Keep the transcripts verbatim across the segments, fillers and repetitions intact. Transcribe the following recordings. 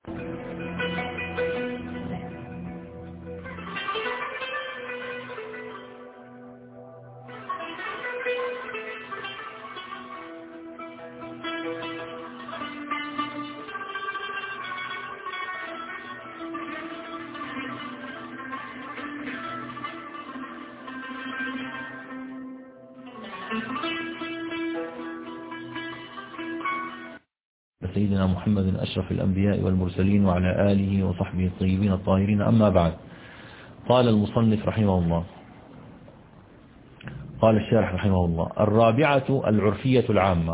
سيدنا محمد أشرف الأنبياء والمرسلين وعلى آله وصحبه الطيبين الطاهرين، أما بعد. قال المصنف رحمه الله، قال الشارح رحمه الله: الرابعة العرفية العامة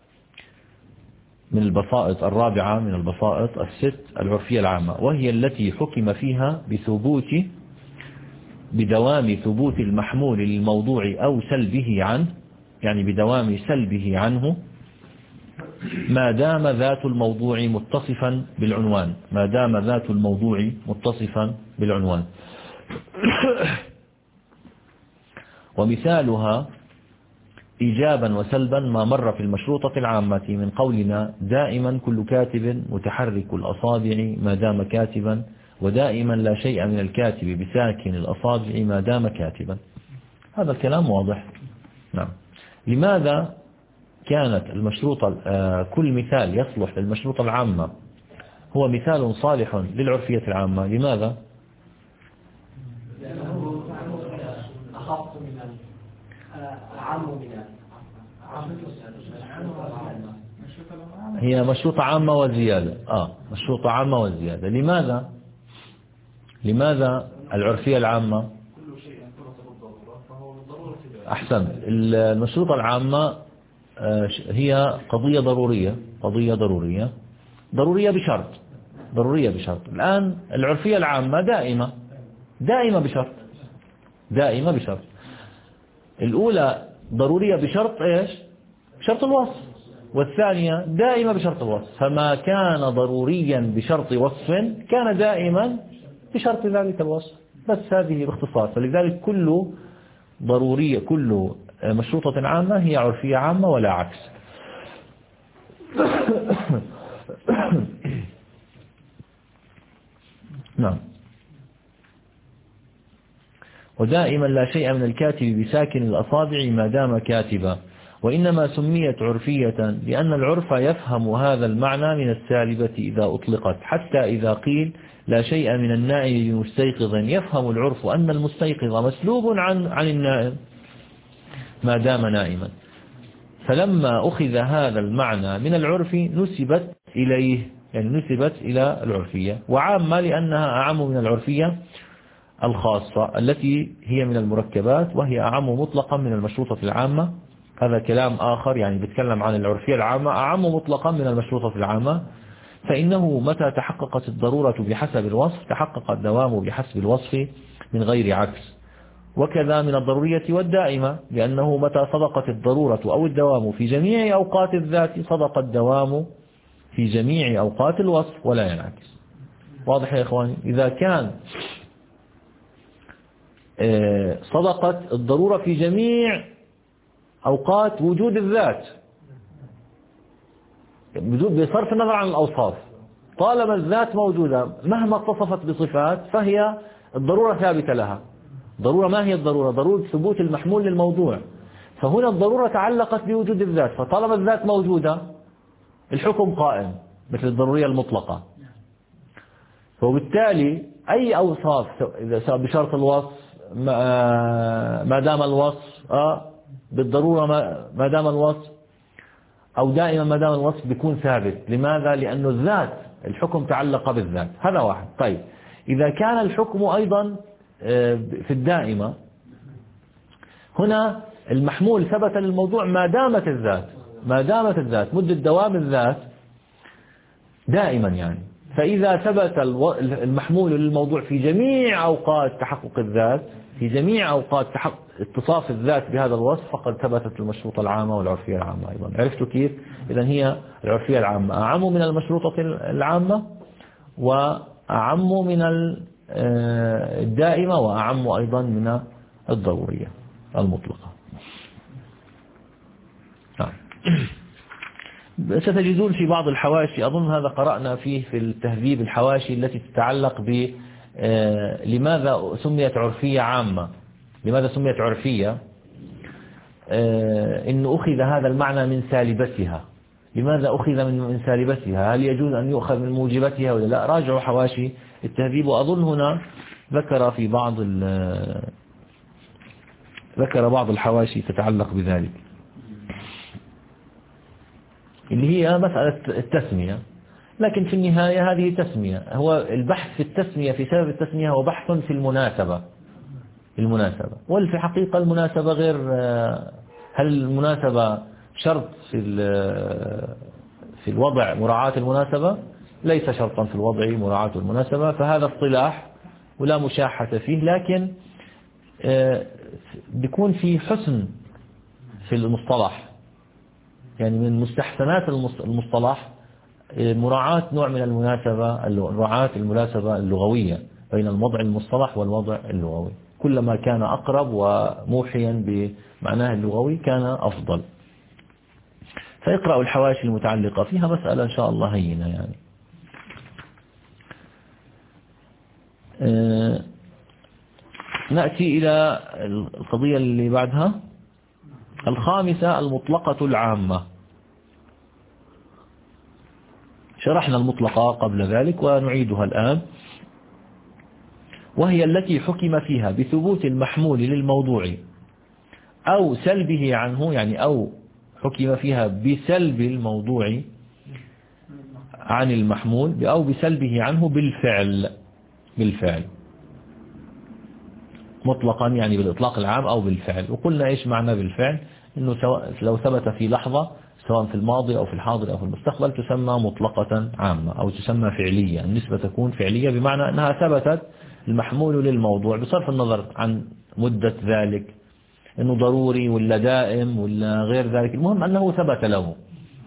من البسائط، الرابعة من البسائط الست العرفية العامة، وهي التي حكم فيها بثبوت بدوام ثبوت المحمول للموضوع أو سلبه عنه، يعني بدوام سلبه عنه ما دام ذات الموضوع متصفا بالعنوان، ما دام ذات الموضوع متصفا بالعنوان. ومثالها إيجابا وسلبا ما مر في المشروطة العامة من قولنا: دائما كل كاتب متحرك الأصابع ما دام كاتبا، ودائما لا شيء من الكاتب بساكن الأصابع ما دام كاتبا. هذا الكلام واضح. نعم. لماذا كانت المشروطة كل مثال يصلح للمشروطة العامة هو مثال صالح للعرفية العامة؟ لماذا؟ لأنه أخف من العام من هي مشروطة عامة وزيادة. آه مشروطة عامة وزيادة. لماذا؟ لماذا العرفية العامة؟ أحسن. المشروطة العامة هي قضية ضرورية، قضية ضرورية ضرورية بشرط، ضرورية بشرط. الآن العرفية العامة دائمة، دائمة بشرط، دائمة بشرط. الأولى ضرورية بشرط إيش؟ شرط الوصف. والثانية دائمة بشرط الوصف. فما كان ضروريا بشرط وصف كان دائما بشرط ذلك الوصف. بس هذه باختصار. فلذلك كل ضرورية، كل مشروطة عامة هي عرفية عامة ولا عكس. نعم. ودائما لا شيء من الكاتب بساكن الأصابع ما دام كاتبا. وإنما سميت عرفية لأن العرف يفهم هذا المعنى من السالبة إذا أطلقت، حتى إذا قيل لا شيء من النائم بمستيقظ يفهم العرف أن المستيقظ مسلوب عن عن النائم ما دام نائما. فلما أخذ هذا المعنى من العرف نسبت إليه، يعني نسبت إلى العرفية. وعامة لأنها أعم من العرفية الخاصة التي هي من المركبات، وهي أعم مطلقا من المشروطة العامة. هذا كلام آخر، يعني بيتكلم عن العرفية العامة أعم مطلقا من المشروطة العامة. فإنه متى تحققت الضرورة بحسب الوصف تحقق الدوام بحسب الوصف من غير عكس. وكذا من الضرورية والدائمة، لأنه متى صدقت الضرورة أو الدوام في جميع أوقات الذات صدق الدوام في جميع أوقات الوصف ولا ينعكس. واضح يا إخواني؟ إذا كان صدقت الضرورة في جميع أوقات وجود الذات بصرف النظر عن الأوصاف، طالما الذات موجودة مهما اتصفت بصفات فهي الضرورة ثابتة لها. ضرورة ما هي الضرورة؟ ضرورة ثبوت المحمول للموضوع. فهنا الضرورة تعلقت بوجود الذات، فطالما الذات موجودة الحكم قائم مثل الضرورية المطلقة. وبالتالي أي أوصاف إذا بشرط الوصف ما دام الوصف آه بالضرورة ما دام الوصف أو دائما ما دام الوصف بيكون ثابت. لماذا؟ لأنه الذات الحكم تعلق بالذات. هذا واحد. طيب إذا كان الحكم أيضا في الدائمة، هنا المحمول ثبت للموضوع ما دامت الذات، ما دامت الذات مدة دوام الذات دائما يعني. فإذا ثبت المحمول للموضوع في جميع أوقات تحقق الذات، في جميع أوقات تحقق اتصاف الذات بهذا الوصف، فقد ثبتت المشروطة العامة والعرفية العامة أيضا. عرفتوا كيف؟ إذن هي العرفية العامة أعم من المشروطة العامة، وأعم من الدائمة، وأعم أيضا من الضرورية المطلقة. ستجدون في بعض الحواشي، أظن هذا قرأنا فيه في التهذيب، الحواشي التي تتعلق ب لماذا سميت عرفية عامة، لماذا سميت عرفية، إن أخذ هذا المعنى من سالبتها، لماذا أخذ من من سالبتها، هل يجوز أن يؤخذ من موجبتها ولا لا. راجعوا حواشي التهذيب، وأظن هنا ذكر في بعض ذكر بعض الحواشي تتعلق بذلك، اللي هي مسألة التسمية. لكن في النهاية هذه تسمية، هو البحث في التسمية في سبب التسمية هو بحث في المناسبة المناسبة والفي حقيقة المناسبة غير، هل المناسبة شرط في في الوضع مراعاة المناسبة؟ ليس شرطا في الوضع مراعاة المناسبة، فهذا اصطلاح ولا مشاحة فيه، لكن بيكون في حسن في المصطلح، يعني من مستحسنات المصطلح مراعاة نوع من المناسبة، مراعاة المناسبة اللغوية بين الوضع المصطلح والوضع اللغوي، كلما كان أقرب وموحيا بمعناه اللغوي كان أفضل. فاقرأوا الحواشي المتعلقة فيها، مسألة إن شاء الله هينة يعني. أه نأتي إلى القضية اللي بعدها، الخامسة المطلقة العامة. شرحنا المطلقة قبل ذلك ونعيدها الآن، وهي التي حكم فيها بثبوت المحمول للموضوع أو سلبه عنه، يعني أو حكم فيها بسلب الموضوع عن المحمول أو بسلبه عنه بالفعل بالفعل مطلقا، يعني بالإطلاق العام أو بالفعل. وقلنا إيش معنى بالفعل، إنه سواء لو ثبت في لحظة سواء في الماضي أو في الحاضر أو في المستقبل تسمى مطلقة عامة أو تسمى فعلية، النسبة تكون فعلية بمعنى أنها ثبتت المحمول للموضوع بصرف النظر عن مدة ذلك، إنه ضروري ولا دائم ولا غير ذلك، المهم أنه ثبت له.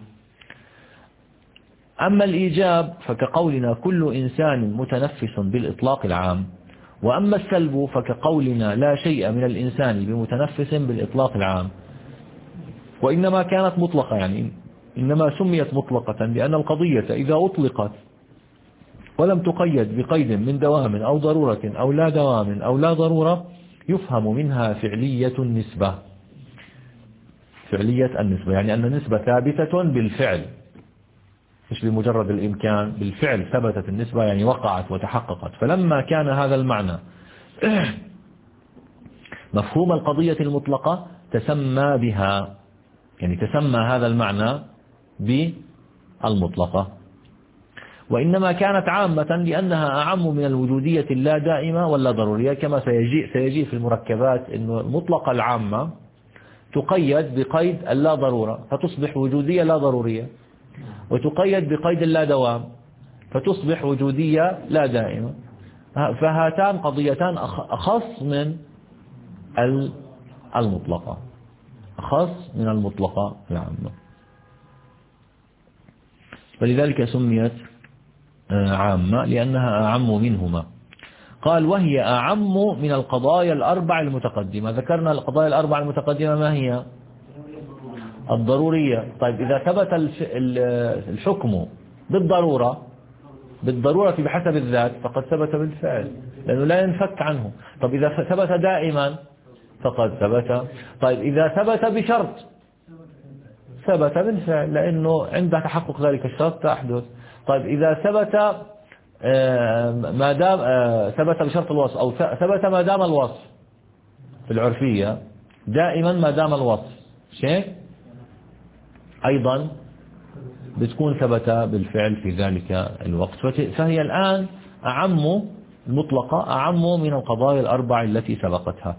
أما الإيجاب فكقولنا كل إنسان متنفس بالإطلاق العام، وأما السلب فكقولنا لا شيء من الإنسان بمتنفس بالإطلاق العام. وإنما كانت مطلقة، يعني إنما سميت مطلقة لأن القضية إذا أطلقت ولم تقيد بقيد من دوام أو ضرورة أو لا دوام أو لا ضرورة يفهم منها فعلية النسبة، فعلية النسبة يعني أن النسبة ثابتة بالفعل مش بمجرد الإمكان، بالفعل ثبتت النسبة يعني وقعت وتحققت. فلما كان هذا المعنى مفهوم القضية المطلقة تسمى بها، يعني تسمى هذا المعنى بالمطلقة. وإنما كانت عامة لأنها أعم من الوجودية اللا دائمة ولا ضرورية، كما سيجي, سيجي في المركبات أنه المطلقة العامة تقيد بقيد اللا ضرورة فتصبح وجودية لا ضرورية، وتقيد بقيد اللا دوام فتصبح وجودية لا دائمة. فهاتان قضيتان أخص من المطلقة، أخص من المطلقة العامة، ولذلك سميت عامة لأنها أعم منهما. قال وهي أعم من القضايا الأربع المتقدمة. ذكرنا القضايا الأربع المتقدمة ما هي؟ الضرورية. طيب إذا ثبت الحكم بالضرورة بالضرورة بحسب الذات فقد ثبت بالفعل لأنه لا ينفك عنه. طيب إذا ثبت دائما فقد ثبت. طيب إذا ثبت بشرط ثبت بالفعل لأنه عند تحقق ذلك الشرط تحدث. طيب إذا ثبت ما دام ثبت بشرط الوصف أو ثبت ما دام الوصف في العرفية دائما ما دام الوصف شيء أيضا بتكون ثبت بالفعل في ذلك الوقت. فهي الآن أعم المطلقة أعم من القضايا الأربع التي سبقتها.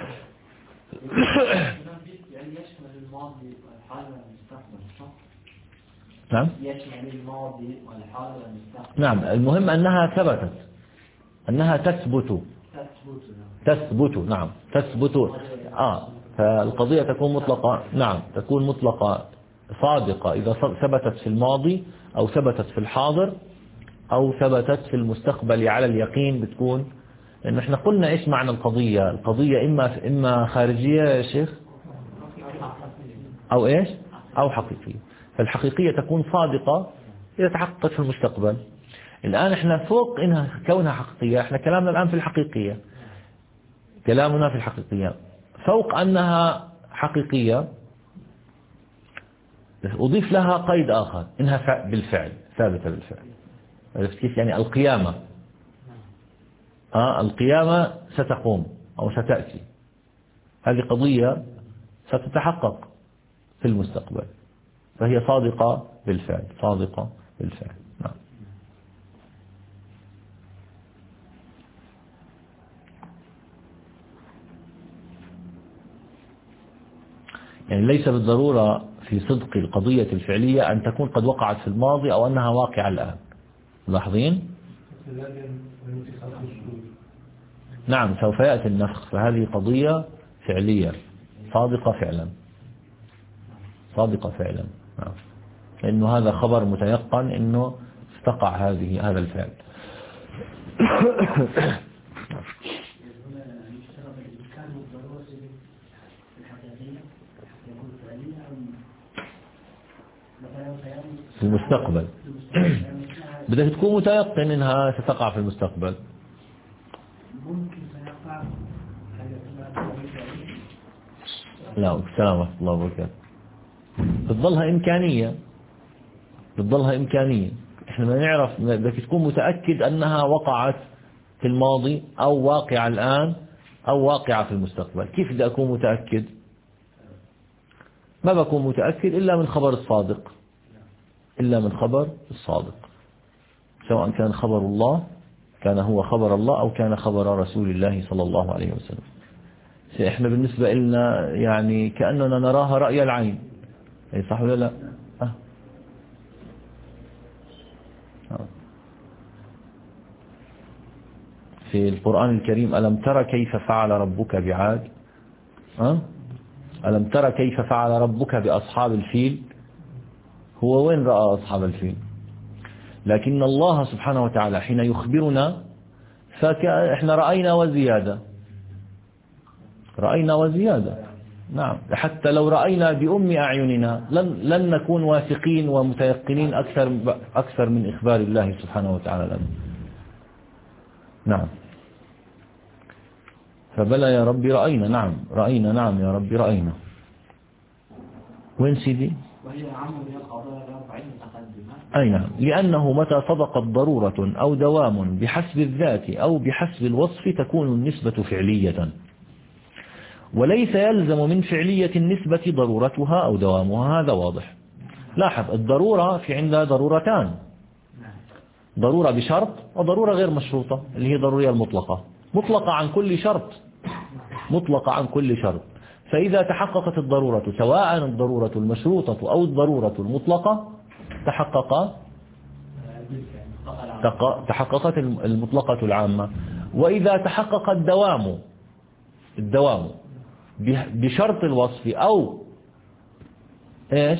يعني يشمل الماضي والحال والمستقبل صح؟ نعم يشمل الماضي والحال والمستقبل. نعم المهم أنها ثبتت أنها تثبت تثبت نعم تثبت آه فالقضية تكون مطلقة. نعم تكون مطلقة صادقة إذا ثبتت في الماضي أو ثبتت في الحاضر أو ثبتت في المستقبل على اليقين بتكون. لأن احنا قلنا إيش معنى القضية؟ القضية إما إما خارجية يا شيخ أو إيش أو حقيقية. فالحقيقية تكون صادقة إذا تحققت في المستقبل. الآن إحنا فوق إنها كونها حقيقية، إحنا كلامنا الآن في الحقيقية، كلامنا في الحقيقية فوق أنها حقيقية أضيف لها قيد آخر إنها بالفعل ثابتة بالفعل. عرفت كيف؟ يعني القيامة آه القيامة ستقوم أو ستأتي، هذه قضية ستتحقق في المستقبل، فهي صادقة بالفعل، صادقة بالفعل. نعم. يعني ليس بالضرورة في صدق القضية الفعلية أن تكون قد وقعت في الماضي أو أنها واقعة الآن. لاحظين؟ نعم سوف يأتي النفخ، فهذه قضية فعلية صادقة فعلا، صادقة فعلا. نعم. لأنه هذا خبر متيقن أنه استقع هذه هذا الفعل. في المستقبل بدك تكون متيقن انها ستقع في المستقبل. لا السلام ورحمة الله وبركاته. بتضلها إمكانية، بتضلها إمكانية. احنا ما نعرف، بدك تكون متأكد أنها وقعت في الماضي أو واقعة الآن أو واقعة في المستقبل. كيف بدي أكون متأكد؟ ما بكون متأكد إلا من خبر الصادق، إلا من خبر الصادق، سواء كان خبر الله كان هو خبر الله أو كان خبر رسول الله صلى الله عليه وسلم. إحنا بالنسبة لنا يعني كأننا نراها رأي العين، صح ولا لا؟ أه. أه. في القرآن الكريم ألم ترى كيف فعل ربك بعاد؟ أه؟ ألم ترى كيف فعل ربك بأصحاب الفيل؟ هو وين رأى أصحاب الفيل؟ لكن الله سبحانه وتعالى حين يخبرنا فإحنا رأينا وزيادة، رأينا وزيادة. نعم، حتى لو رأينا بأم أعيننا لن, لن نكون واثقين ومتيقنين أكثر, أكثر من إخبار الله سبحانه وتعالى لنا. نعم. فبلا يا ربي رأينا، نعم رأينا، نعم يا ربي رأينا. وين سيدي؟ وهي عمل من القضايا الأربعين متقدمة. أي نعم، لأنه متى صدقت ضرورة أو دوام بحسب الذات أو بحسب الوصف تكون النسبة فعلية، وليس يلزم من فعلية النسبة ضرورتها أو دوامها. هذا واضح. لاحظ الضرورة في عندها ضرورتان، ضرورة بشرط وضرورة غير مشروطة اللي هي ضرورية المطلقة، مطلقة عن كل شرط، مطلقة عن كل شرط. فإذا تحققت الضرورة سواء الضرورة المشروطة أو الضرورة المطلقة تحقق تحققت المطلقة العامة. وإذا تحقق الدوام الدوام بشرط الوصف أو إيش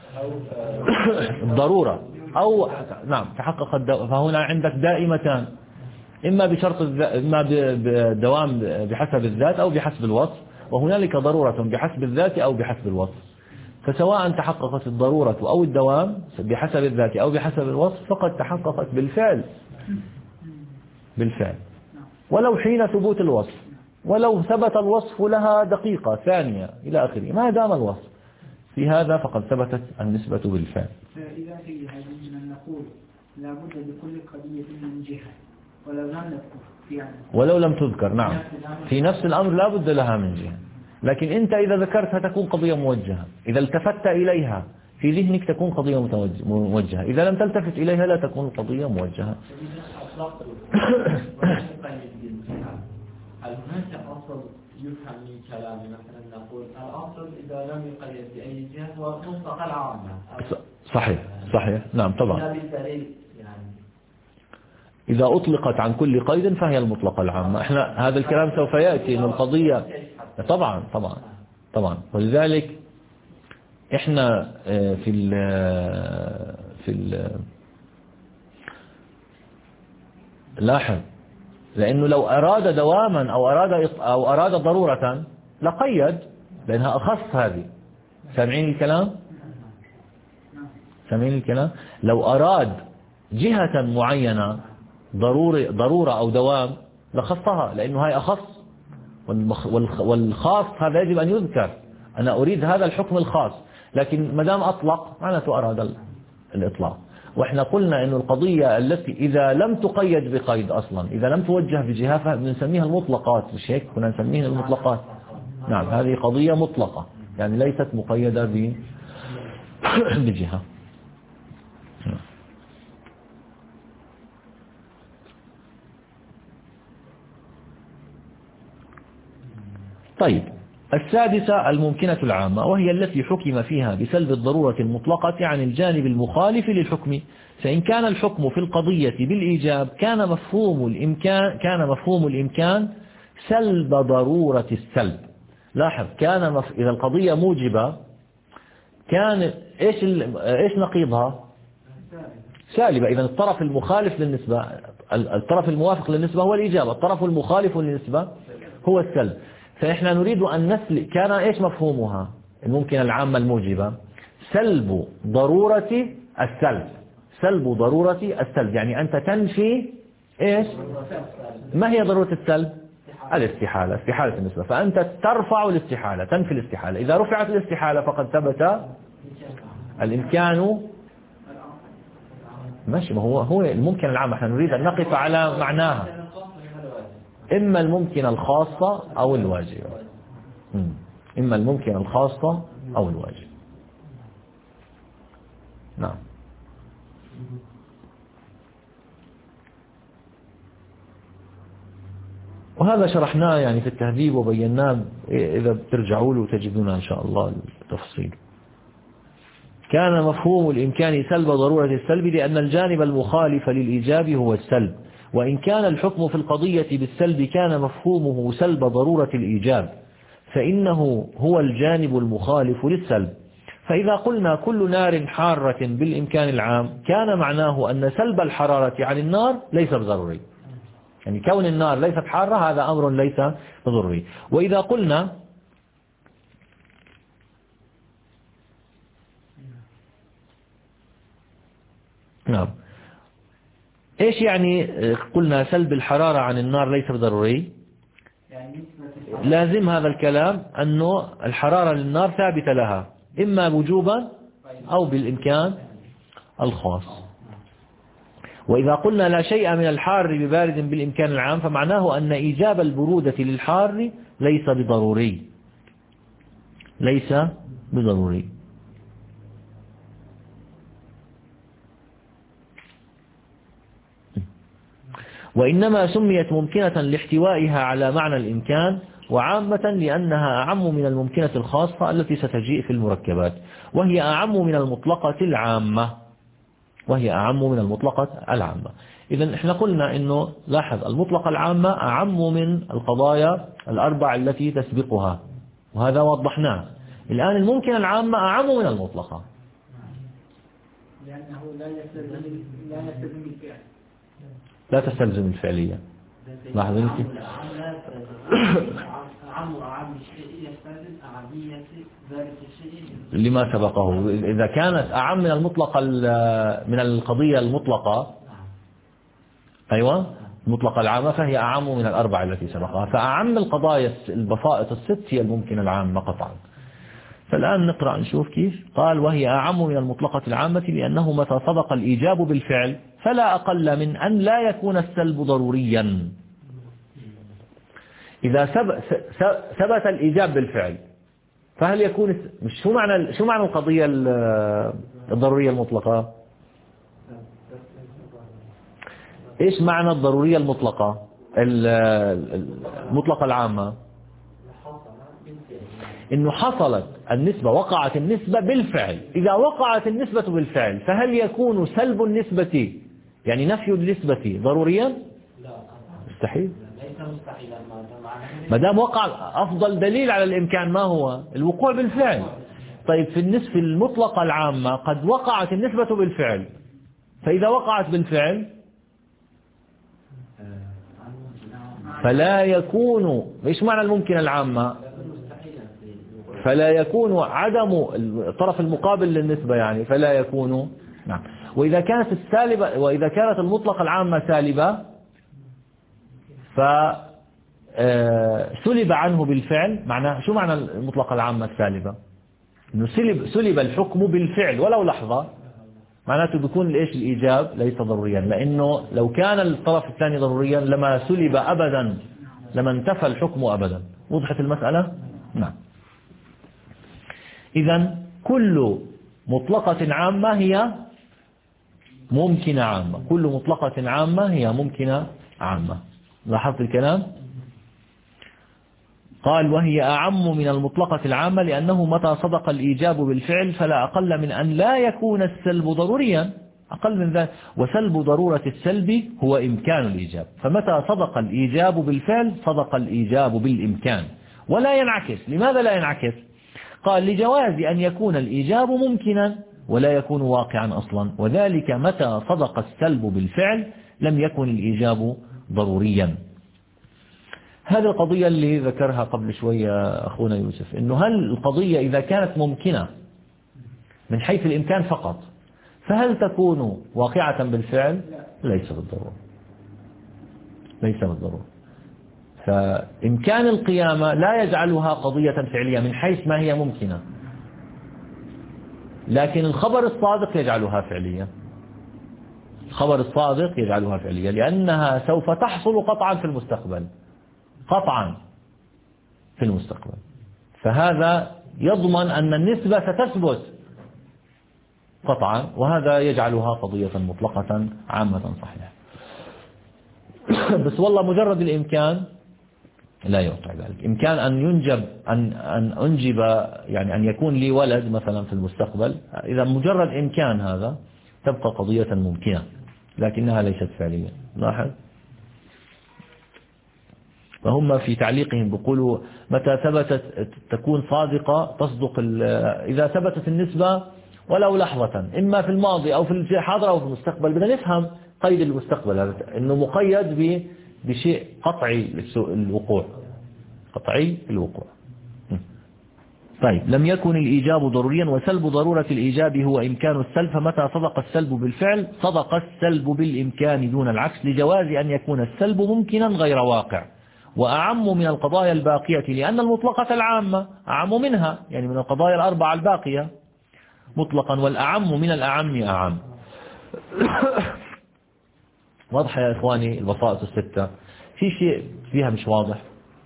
الضرورة أو نعم تحقق الدوام، فهنا عندك دائمتان، إما بشرط إما بدوام بحسب الذات أو بحسب الوصف، وهنالك ضرورة بحسب الذات أو بحسب الوصف. فسواء تحققت الضرورة أو الدوام بحسب الذات أو بحسب الوصف فقد تحققت بالفعل، بالفعل ولو حين ثبوت الوصف، ولو ثبت الوصف لها دقيقة ثانية إلى آخره، ما دام الوصف في هذا فقد ثبتت النسبة بالفعل. فإذا في هذا من نقول لا بد لكل قضية من جهة ولو لم نذكر يعني ولو لم تذكر. نعم، في نفس الأمر لا بد لها من جهة، لكن أنت إذا ذكرتها تكون قضية موجهة، إذا التفت إليها في ذهنك تكون قضية موجهة، إذا لم تلتفت إليها لا تكون قضية موجهة. هل هناك أصل يفهم من كلامي؟ مثلا نقول الأصل إذا لم يقيد بأي جهة هو مطلق العامة. صحيح صحيح نعم طبعا. يعني إذا أطلقت عن كل قيد فهي المطلقة العامة. احنا هذا الكلام سوف يأتي إن القضية طبعا طبعا طبعا. ولذلك احنا في ال في ال لاحظ، لأنه لو أراد دواما أو أراد أو أراد ضرورة لقيد، لأنها أخص. هذه سامعين الكلام؟ سامعين الكلام؟ لو أراد جهة معينة ضروري ضرورة أو دوام لخصها، لأنه هاي أخص، والخاص هذا يجب أن يذكر. أنا أريد هذا الحكم الخاص، لكن ما دام أطلق معناته أراد الإطلاق. وإحنا قلنا إنه القضية التي إذا لم تقيد بقيد أصلا، إذا لم توجه بجهة بنسميها المطلقات، مش هيك كنا نسميها المطلقات. نعم، هذه قضية مطلقة يعني ليست مقيدة بجهة. طيب، السادسة الممكنة العامة، وهي التي حكم فيها بسلب الضرورة المطلقة عن الجانب المخالف للحكم. فإن كان الحكم في القضية بالإيجاب كان مفهوم الإمكان كان مفهوم الإمكان سلب ضرورة السلب. لاحظ، كان مف... إذا القضية موجبة كان إيش ال... إيش نقيضها؟ سالبة. إذا الطرف المخالف للنسبة، الطرف الموافق للنسبة هو الإيجاب، الطرف المخالف للنسبة هو السلب. فإحنا نريد أن نسلب، كان إيش مفهومها الممكن العامة الموجبة؟ سلب ضرورة السلب. سلب ضرورة السلب يعني أنت تنفي إيش؟ ما هي ضرورة السلب؟ الاستحالة، استحالة النسبة. فأنت ترفع الاستحالة، تنفي الاستحالة. إذا رفعت الاستحالة فقد ثبت الإمكان. ماشي، ما هو هو الممكن العام، احنا نريد أن نقف على معناها، إما الممكن الخاصة أو الواجب. إما الممكن الخاصة أو الواجب. نعم. وهذا شرحناه يعني في التهذيب وبيناه، إذا بترجعوا له تجدون إن شاء الله التفصيل. كان مفهوم الإمكان سلب ضرورة السلب لأن الجانب المخالف للإيجاب هو السلب، وإن كان الحكم في القضية بالسلب كان مفهومه سلب ضرورة الإيجاب، فإنه هو الجانب المخالف للسلب. فإذا قلنا كل نار حارة بالإمكان العام كان معناه أن سلب الحرارة عن النار ليس بضروري، يعني كون النار ليست حارة هذا أمر ليس بضروري. وإذا قلنا نعم، إيش يعني قلنا سلب الحرارة عن النار ليس بضروري؟ لازم هذا الكلام أنه الحرارة للنار ثابتة لها إما وجوبا أو بالإمكان الخاص. وإذا قلنا لا شيء من الحار ببارد بالإمكان العام فمعناه أن إيجاب البرودة للحار ليس بضروري، ليس بضروري. وإنما سميت ممكنة لاحتوائها على معنى الإمكان، وعامة لأنها أعم من الممكنة الخاصة التي ستجيء في المركبات، وهي أعم من المطلقة العامة وهي أعم من المطلقة العامة. إذن إحنا قلنا إنه لاحظ المطلقة العامة أعم من القضايا الأربع التي تسبقها، وهذا وضحناه. الآن الممكن العامة أعم من المطلقة لأنه لا يستلزم لا يستلزم الفعل، لا تستلزم الفعلية. لاحظ أنت أعم أعم شيء يستلزم أعمية ذلك الشيء لما سبقه. إذا كانت أعم من المطلقة من القضية المطلقة، أيوة المطلقة العامة، فهي أعم من الأربعة التي سبقها. فأعم القضايا البسائط الست هي الممكن العامة قطعا. فالآن نقرأ نشوف كيف قال وهي أعم من المطلقة العامة لأنه متى صدق الإيجاب بالفعل فلا أقل من أن لا يكون السلب ضروريا. إذا ثبت الإيجاب بالفعل فهل يكون مش شو معنى شو معنى القضية الضرورية المطلقة؟ إيش معنى الضرورية المطلقة المطلقة العامة؟ إنه حصلت النسبة، وقعت النسبة بالفعل. إذا وقعت النسبة بالفعل فهل يكون سلب النسبة يعني نفي النسبة ضروريا؟ لا مستحيل. ليس مستحيلا. ما دام وقع، أفضل دليل على الإمكان ما هو؟ الوقوع بالفعل. طيب في النسبة المطلقة العامة قد وقعت النسبة بالفعل، فإذا وقعت بالفعل فلا يكون، إيش معنى الممكن العامة؟ فلا يكون عدم الطرف المقابل للنسبة يعني فلا يكون نعم. وإذا كانت السالبة وإذا كانت المطلقة العامة سالبة فسلب عنه بالفعل. معناه شو معنى المطلقة العامة السالبة؟ إنه سلب سلب الحكم بالفعل ولو لحظة، معناته بيكون إيش الإيجاب ليس ضروريا، لأنه لو كان الطرف الثاني ضروريا لما سلب أبدا، لما انتفى الحكم أبدا. وضحت المسألة؟ نعم. إذن كل مطلقة عامة هي ممكنة عامة، كل مطلقة عامة هي ممكنة عامة. لاحظت الكلام؟ قال وهي أعم من المطلقة العامة لأنه متى صدق الإيجاب بالفعل فلا أقل من أن لا يكون السلب ضروريا، أقل من ذلك. وسلب ضرورة السلب هو إمكان الإيجاب، فمتى صدق الإيجاب بالفعل صدق الإيجاب بالإمكان ولا ينعكس. لماذا لا ينعكس؟ قال لجواز أن يكون الإيجاب ممكنا ولا يكون واقعا أصلا، وذلك متى صدق السلب بالفعل لم يكن الإيجاب ضروريا. هذه القضية اللي ذكرها قبل شوية أخونا يوسف، إنه هل القضية إذا كانت ممكنة من حيث الإمكان فقط فهل تكون واقعة بالفعل؟ ليس بالضرورة، ليس بالضرورة. فإمكان القيامة لا يجعلها قضية فعلية من حيث ما هي ممكنة، لكن الخبر الصادق يجعلها فعلية. الخبر الصادق يجعلها فعلية لأنها سوف تحصل قطعا في المستقبل، قطعا في المستقبل. فهذا يضمن أن النسبة ستثبت قطعا، وهذا يجعلها قضية مطلقة عامة صحيحة. بس والله مجرد الإمكان لا يوقع ذلك. إمكان أن ينجب أن أن أنجب يعني أن يكون لي ولد مثلا في المستقبل، إذا مجرد إمكان هذا تبقى قضية ممكنة لكنها ليست فعلية. لاحظ. فهم في تعليقهم بيقولوا متى ثبتت تكون صادقة تصدق إذا ثبتت النسبة ولو لحظة، إما في الماضي أو في الحاضر أو في المستقبل. بدنا نفهم قيد المستقبل هذا إنه مقيد بشيء قطعي الوقوع، قطعي الوقوع. طيب لم يكن الإيجاب ضروريا، وسلب ضرورة الإيجاب هو إمكان السلب، فمتى صدق السلب بالفعل صدق السلب بالإمكان دون العكس، لجواز أن يكون السلب ممكنا غير واقع. وأعم من القضايا الباقية لأن المطلقة العامة أعم منها، يعني من القضايا الأربعة الباقية مطلقا، والأعم من الأعم أعم. واضح يا إخواني البساطة الستة؟ في شيء فيها مش واضح؟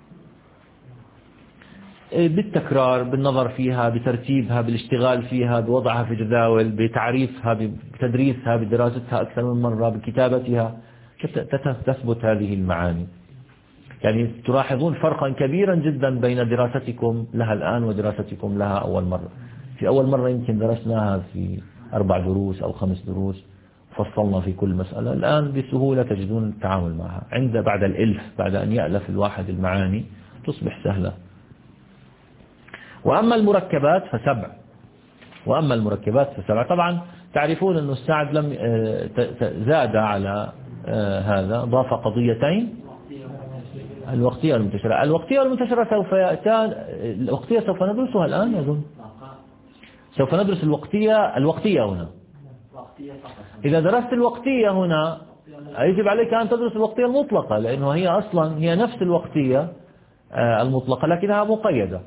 بالتكرار، بالنظر فيها، بترتيبها، بالاشتغال فيها، بوضعها في جداول، بتعريفها، بتدريسها، بدراستها أكثر من مرة، بكتابتها، تثبت هذه المعاني. يعني تلاحظون فرقا كبيرا جدا بين دراستكم لها الآن ودراستكم لها أول مرة. في أول مرة يمكن درسناها في أربع دروس أو خمس دروس، فصلنا في كل مسألة. الآن بسهولة تجدون التعامل معها. عند بعد الإلف، بعد أن يألف الواحد المعاني تصبح سهلة. وأما المركبات فسبع، وأما المركبات فسبع. طبعا تعرفون أن السعد لم زاد على هذا، ضاف قضيتين، الوقتية والمنتشرة. الوقتية والمنتشرة سوف يأتان، الوقتية سوف ندرسها الآن يظن، سوف ندرس الوقتية. الوقتية هنا إذا درست الوقتية هنا يجب عليك أن تدرس الوقتية المطلقة، لأنه هي أصلا هي نفس الوقتية المطلقة لكنها مقيدة.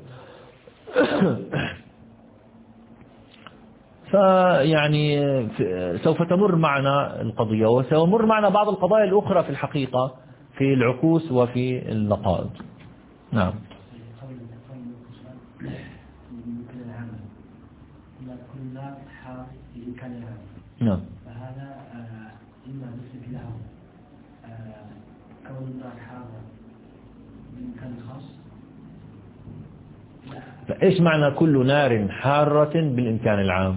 فيعني سوف تمر معنا القضية، وسيمر معنا بعض القضايا الأخرى في الحقيقة في العكوس وفي النقائض. نعم. نعم. فهذا إما نثبت له كون النار حارة بإمكان خاص. فإيش معنى كل نار حارة بالإمكان العام؟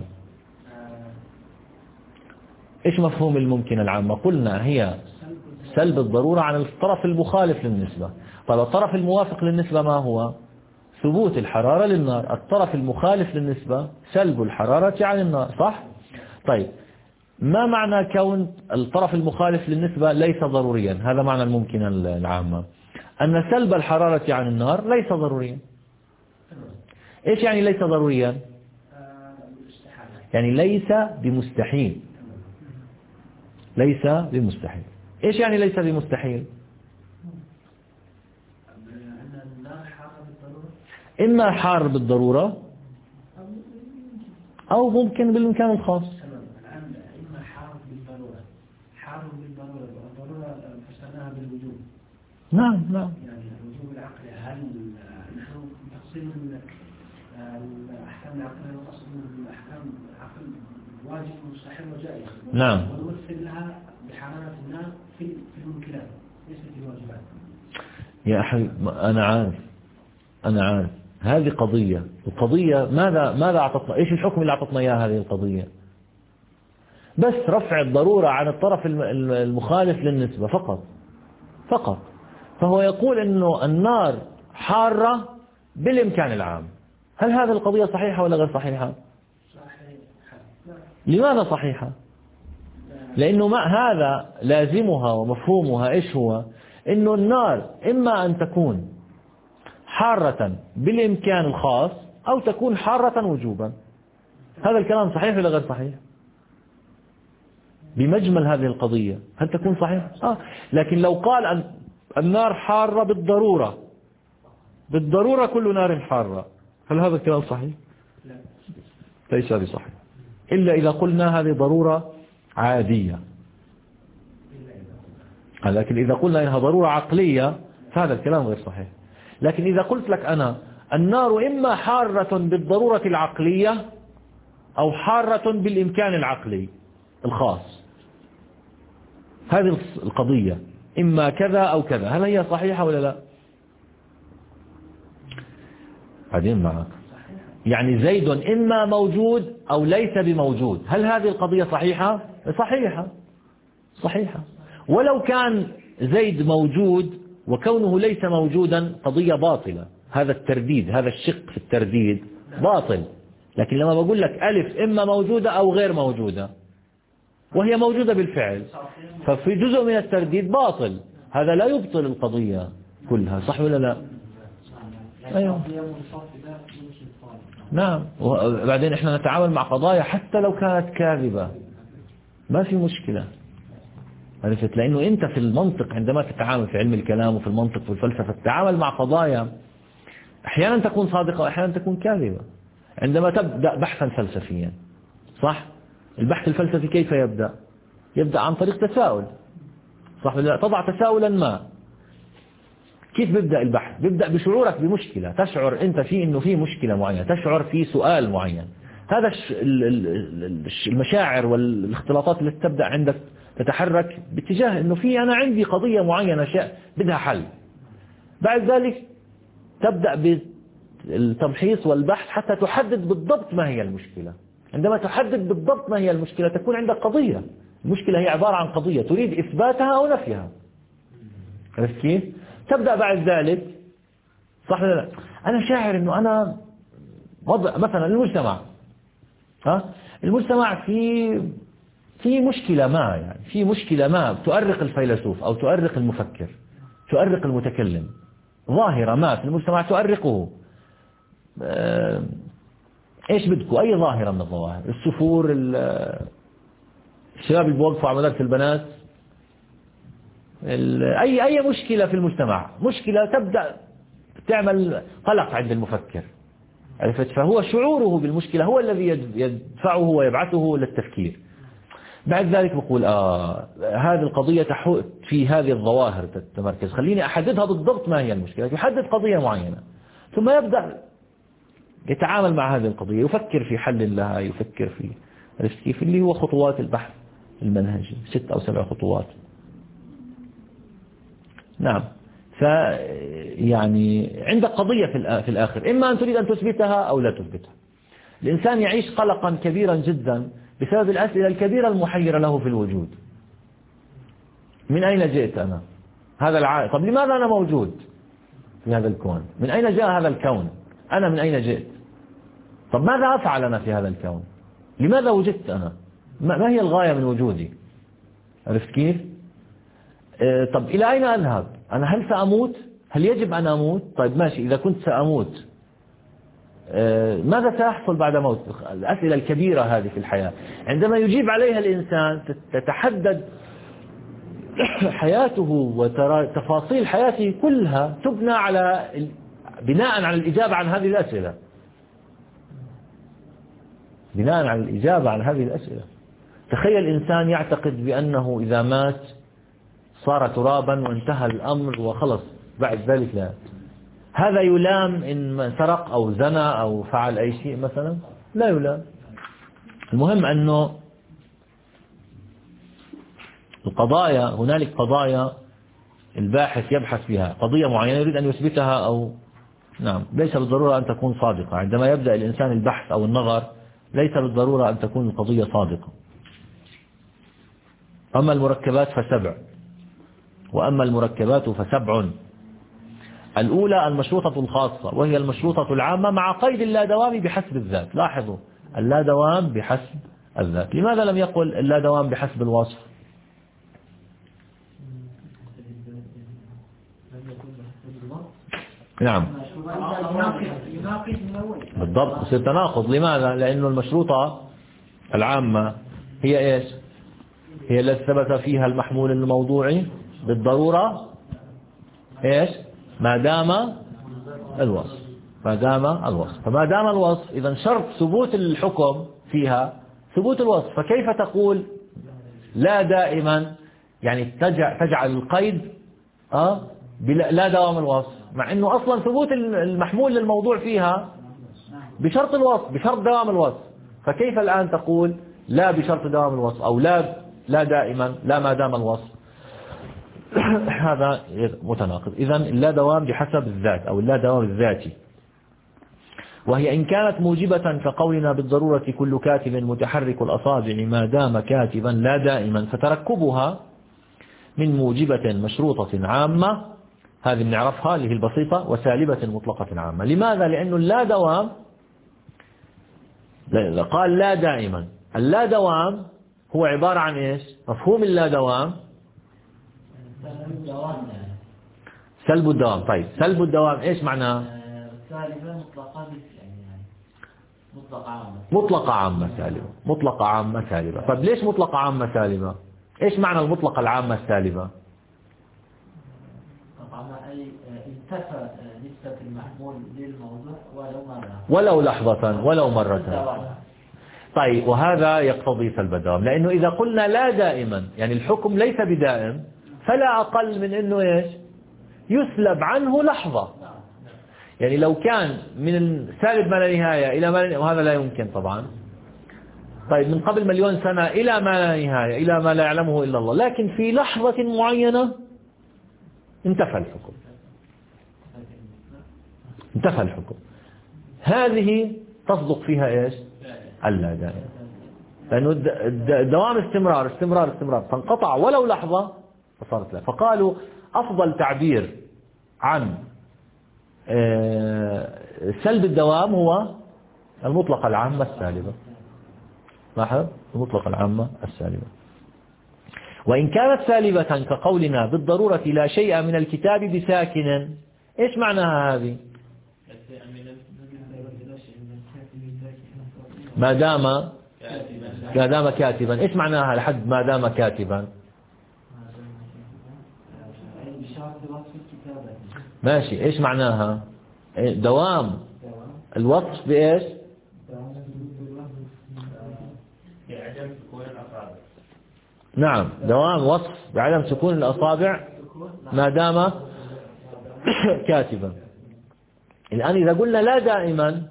إيش مفهوم الممكن العام؟ قلنا هي سلب الضرورة عن الطرف المخالف للنسبة. طيب الطرف الموافق للنسبة ما هو؟ ثبوت الحرارة للنار. الطرف المخالف للنسبة سلب الحرارة عن النار، صح؟ طيب ما معنى كون الطرف المخالف للنسبة ليس ضروريا؟ هذا معنى الممكن العامة، أن سلب الحرارة عن النار ليس ضروريا. إيش يعني ليس ضروريا؟ يعني ليس بمستحيل. ليس بمستحيل. إيش يعني ليس بمستحيل؟ إما حار بالضرورة أو ممكن بالإمكان الخاص. إما حار بالضرورة، حار بالضرورة، والضرورة فسرناها بالوجوب. نعم نعم. يعني الوجوب العقلي، هل نحن تقسيم الأحكام العقلية وقسم الأحكام العقل واجب مستحيل وجائز. نعم. ونمثل لها بحرارة النار في في الممكنات ليست في الواجبات. يا أخي أنا عارف أنا عارف هذه قضية، القضية ماذا ماذا أعطتنا؟ إيش الحكم اللي أعطتنا إياه هذه القضية؟ بس رفع الضرورة عن الطرف المخالف للنسبة فقط فقط. فهو يقول إنه النار حارة بالإمكان العام. هل هذه القضية صحيحة ولا غير صحيحة؟ صحيحة. لماذا صحيحة؟ لأنه ما هذا لازمها ومفهومها إيش هو؟ إنه النار إما أن تكون حارة بالإمكان الخاص أو تكون حارة وجوبا. هذا الكلام صحيح ولا غير صحيح؟ بمجمل هذه القضية هل تكون صحيح؟ آه. لكن لو قال أن النار حارة بالضرورة، بالضرورة كل نار حارة، هل هذا الكلام صحيح؟ ليس بصحيح، إلا إذا قلنا هذه ضرورة عادية. لكن إذا قلنا إنها ضرورة عقلية فهذا الكلام غير صحيح. لكن إذا قلت لك أنا النار إما حارة بالضرورة العقلية أو حارة بالإمكان العقلي الخاص، هذه القضية إما كذا أو كذا، هل هي صحيحة ولا لا؟ بعدين معك يعني زيد إما موجود أو ليس بموجود، هل هذه القضية صحيحة؟ صحيحة صحيحة. ولو كان زيد موجود وكونه ليس موجودا قضية باطلة، هذا الترديد، هذا الشق في الترديد باطل. لكن لما بقول لك ألف إما موجودة أو غير موجودة وهي موجودة بالفعل، ففي جزء من الترديد باطل، هذا لا يبطل القضية كلها، صح ولا لا؟ أيوة. نعم. وبعدين احنا نتعامل مع قضايا حتى لو كانت كاذبة ما في مشكلة، عرفت؟ لأنه أنت في المنطق عندما تتعامل في علم الكلام وفي المنطق وفي الفلسفة تتعامل مع قضايا أحيانا تكون صادقة وأحيانا تكون كاذبة. عندما تبدأ بحثا فلسفيا، صح؟ البحث الفلسفي كيف يبدأ؟ يبدأ عن طريق تساؤل، صح ولا لا؟ تضع تساؤلا ما. كيف بيبدأ البحث؟ بيبدأ بشعورك بمشكلة، تشعر أنت في إنه في مشكلة معينة، تشعر في سؤال معين. هذا المشاعر والاختلاطات التي تبدأ عندك تتحرك باتجاه إنه في أنا عندي قضية معينة شيء بدها حل. بعد ذلك تبدأ بالتمحيص والبحث حتى تحدد بالضبط ما هي المشكلة. عندما تحدد بالضبط ما هي المشكلة تكون عندك قضية. المشكلة هي عبارة عن قضية تريد إثباتها أو نفيها، عرفت كيف؟ تبدأ بعد ذلك، صح ولا لا؟ أنا شاعر إنه أنا وضع مثلا المجتمع، ها المجتمع في في مشكلة ما، يعني في مشكلة ما تؤرق الفيلسوف أو تؤرق المفكر، تؤرق المتكلم، ظاهرة ما في المجتمع تؤرقه. اه إيش بدكم؟ أي ظاهرة من الظواهر، السفور، الشباب اللي بيوقفوا على مدارس البنات، أي أي مشكلة في المجتمع، مشكلة تبدأ تعمل قلق عند المفكر، عرفت؟ فهو شعوره بالمشكلة هو الذي يدفعه ويبعثه للتفكير. بعد ذلك بقول آه هذه القضية في هذه الظواهر تتمركز، خليني أحددها بالضبط ما هي المشكلة، يحدد قضية معينة ثم يبدأ يتعامل مع هذه القضية، يفكر في حل لها، يفكر في، عرفت كيف؟ اللي هو خطوات البحث المنهجي، ست أو سبع خطوات. نعم. فيعني عندك قضية في الآخر، إما أن تريد أن تثبتها أو لا تثبتها. الإنسان يعيش قلقا كبيرا جدا بسبب الأسئلة الكبيرة المحيرة له في الوجود. من أين جئت أنا؟ هذا العالم، طب لماذا أنا موجود في هذا الكون؟ من أين جاء هذا الكون؟ أنا من أين جئت؟ طب ماذا أفعل أنا في هذا الكون؟ لماذا وجدت أنا؟ ما هي الغاية من وجودي؟ عرفت كيف؟ اه طب إلى أين أذهب؟ أنا هل سأموت؟ هل يجب أن أموت؟ طيب ماشي، إذا كنت سأموت ماذا سيحصل بعد موت؟ الأسئلة الكبيرة هذه في الحياة عندما يجيب عليها الإنسان تتحدد حياته وترى تفاصيل حياته كلها تبنى على بناء على الإجابة عن هذه الأسئلة بناء على الإجابة عن هذه الأسئلة. تخيل إنسان يعتقد بأنه إذا مات صار ترابا وانتهى الأمر وخلص بعد ذلك لا. هذا يلام إن سرق أو زنى أو فعل أي شيء مثلا؟ لا يلام. المهم أنه القضايا هنالك قضايا الباحث يبحث فيها قضية معينة يريد أن يثبتها أو نعم ليس بالضرورة أن تكون صادقة. عندما يبدأ الإنسان البحث أو النظر ليس بالضرورة أن تكون القضية صادقة. أما المركبات فسبع وأما المركبات فسبع. الأولى المشروطة الخاصة وهي المشروطة العامة مع قيد اللا دوام بحسب الذات. لاحظوا اللا دوام بحسب الذات. لماذا لم يقل اللا دوام بحسب الوصف؟ نعم بالضبط يصير تناقض. لماذا؟ لأنه المشروطة العامة هي إيش؟ هي التي ثبت فيها المحمول الموضوعي بالضرورة إيش؟ ما دام الوصف ما دام الوصف فما دام الوصف إذا شرط ثبوت الحكم فيها ثبوت الوصف. فكيف تقول لا دائما يعني تجعل القيد أه لا دوام الوصف مع أنه أصلا ثبوت المحمول للموضوع فيها بشرط الوصف بشرط دوام الوصف. فكيف الآن تقول لا بشرط دوام الوصف أو لا لا دائما لا ما دام الوصف؟ هذا متناقض. إذن اللا دوام بحسب الذات أو اللا دوام الذاتي وهي إن كانت موجبة كقولنا بالضرورة كل كاتب متحرك الأصابع ما دام كاتبا لا دائما فتركبها من موجبة مشروطة عامة هذه بنعرفها اللي هي البسيطة وسالبة مطلقة عامة. لماذا؟ لأنه اللا دوام قال لا دائما. اللا دوام هو عبارة عن إيش؟ مفهوم اللا دوام سلب الدوام. طيب سلب الدوام إيش معناه؟ سالبة مطلقة يعني مطلقة عامة مطلقة عامة سالبة مطلقة عامة سالبة. طيب ليش مطلقة عامة سالبة؟ إيش معنى المطلقة العامة السالبة؟ أي انتفى نسبة المحمول للموضوع ولو مرة ولو لحظة ولو مرة. طيب وهذا يقتضي سلب الدوام لأنه إذا قلنا لا دائما يعني الحكم ليس بدائم فلا أقل من أنه إيش يسلب عنه لحظة. يعني لو كان من سالب ما لا نهاية إلى ما لا وهذا لا يمكن طبعا. طيب من قبل مليون سنة إلى ما لا نهاية إلى ما لا يعلمه إلا الله لكن في لحظة معينة انتفى الحكم انتفى الحكم. هذه تصدق فيها إيش اللا دائم لأنه الدوام استمرار استمرار استمرار فانقطع ولو لحظة فصارت لا. فقالوا أفضل تعبير عن سلب الدوام هو المطلقة العامة السالبة. لاحظ المطلقة العامة السالبة. وإن كانت سالبة كقولنا بالضرورة لا شيء من الكتاب بساكن. إيش معناها هذه؟ ما دام ما دام كاتبا. إيش معناها لحد ما دام كاتبا؟ ماشي. إيش معناها؟ دوام الوصف بإيش؟ نعم دوام وصف بعدم سكون الأصابع ما دام كاتبا. الآن إذا قلنا لا دائما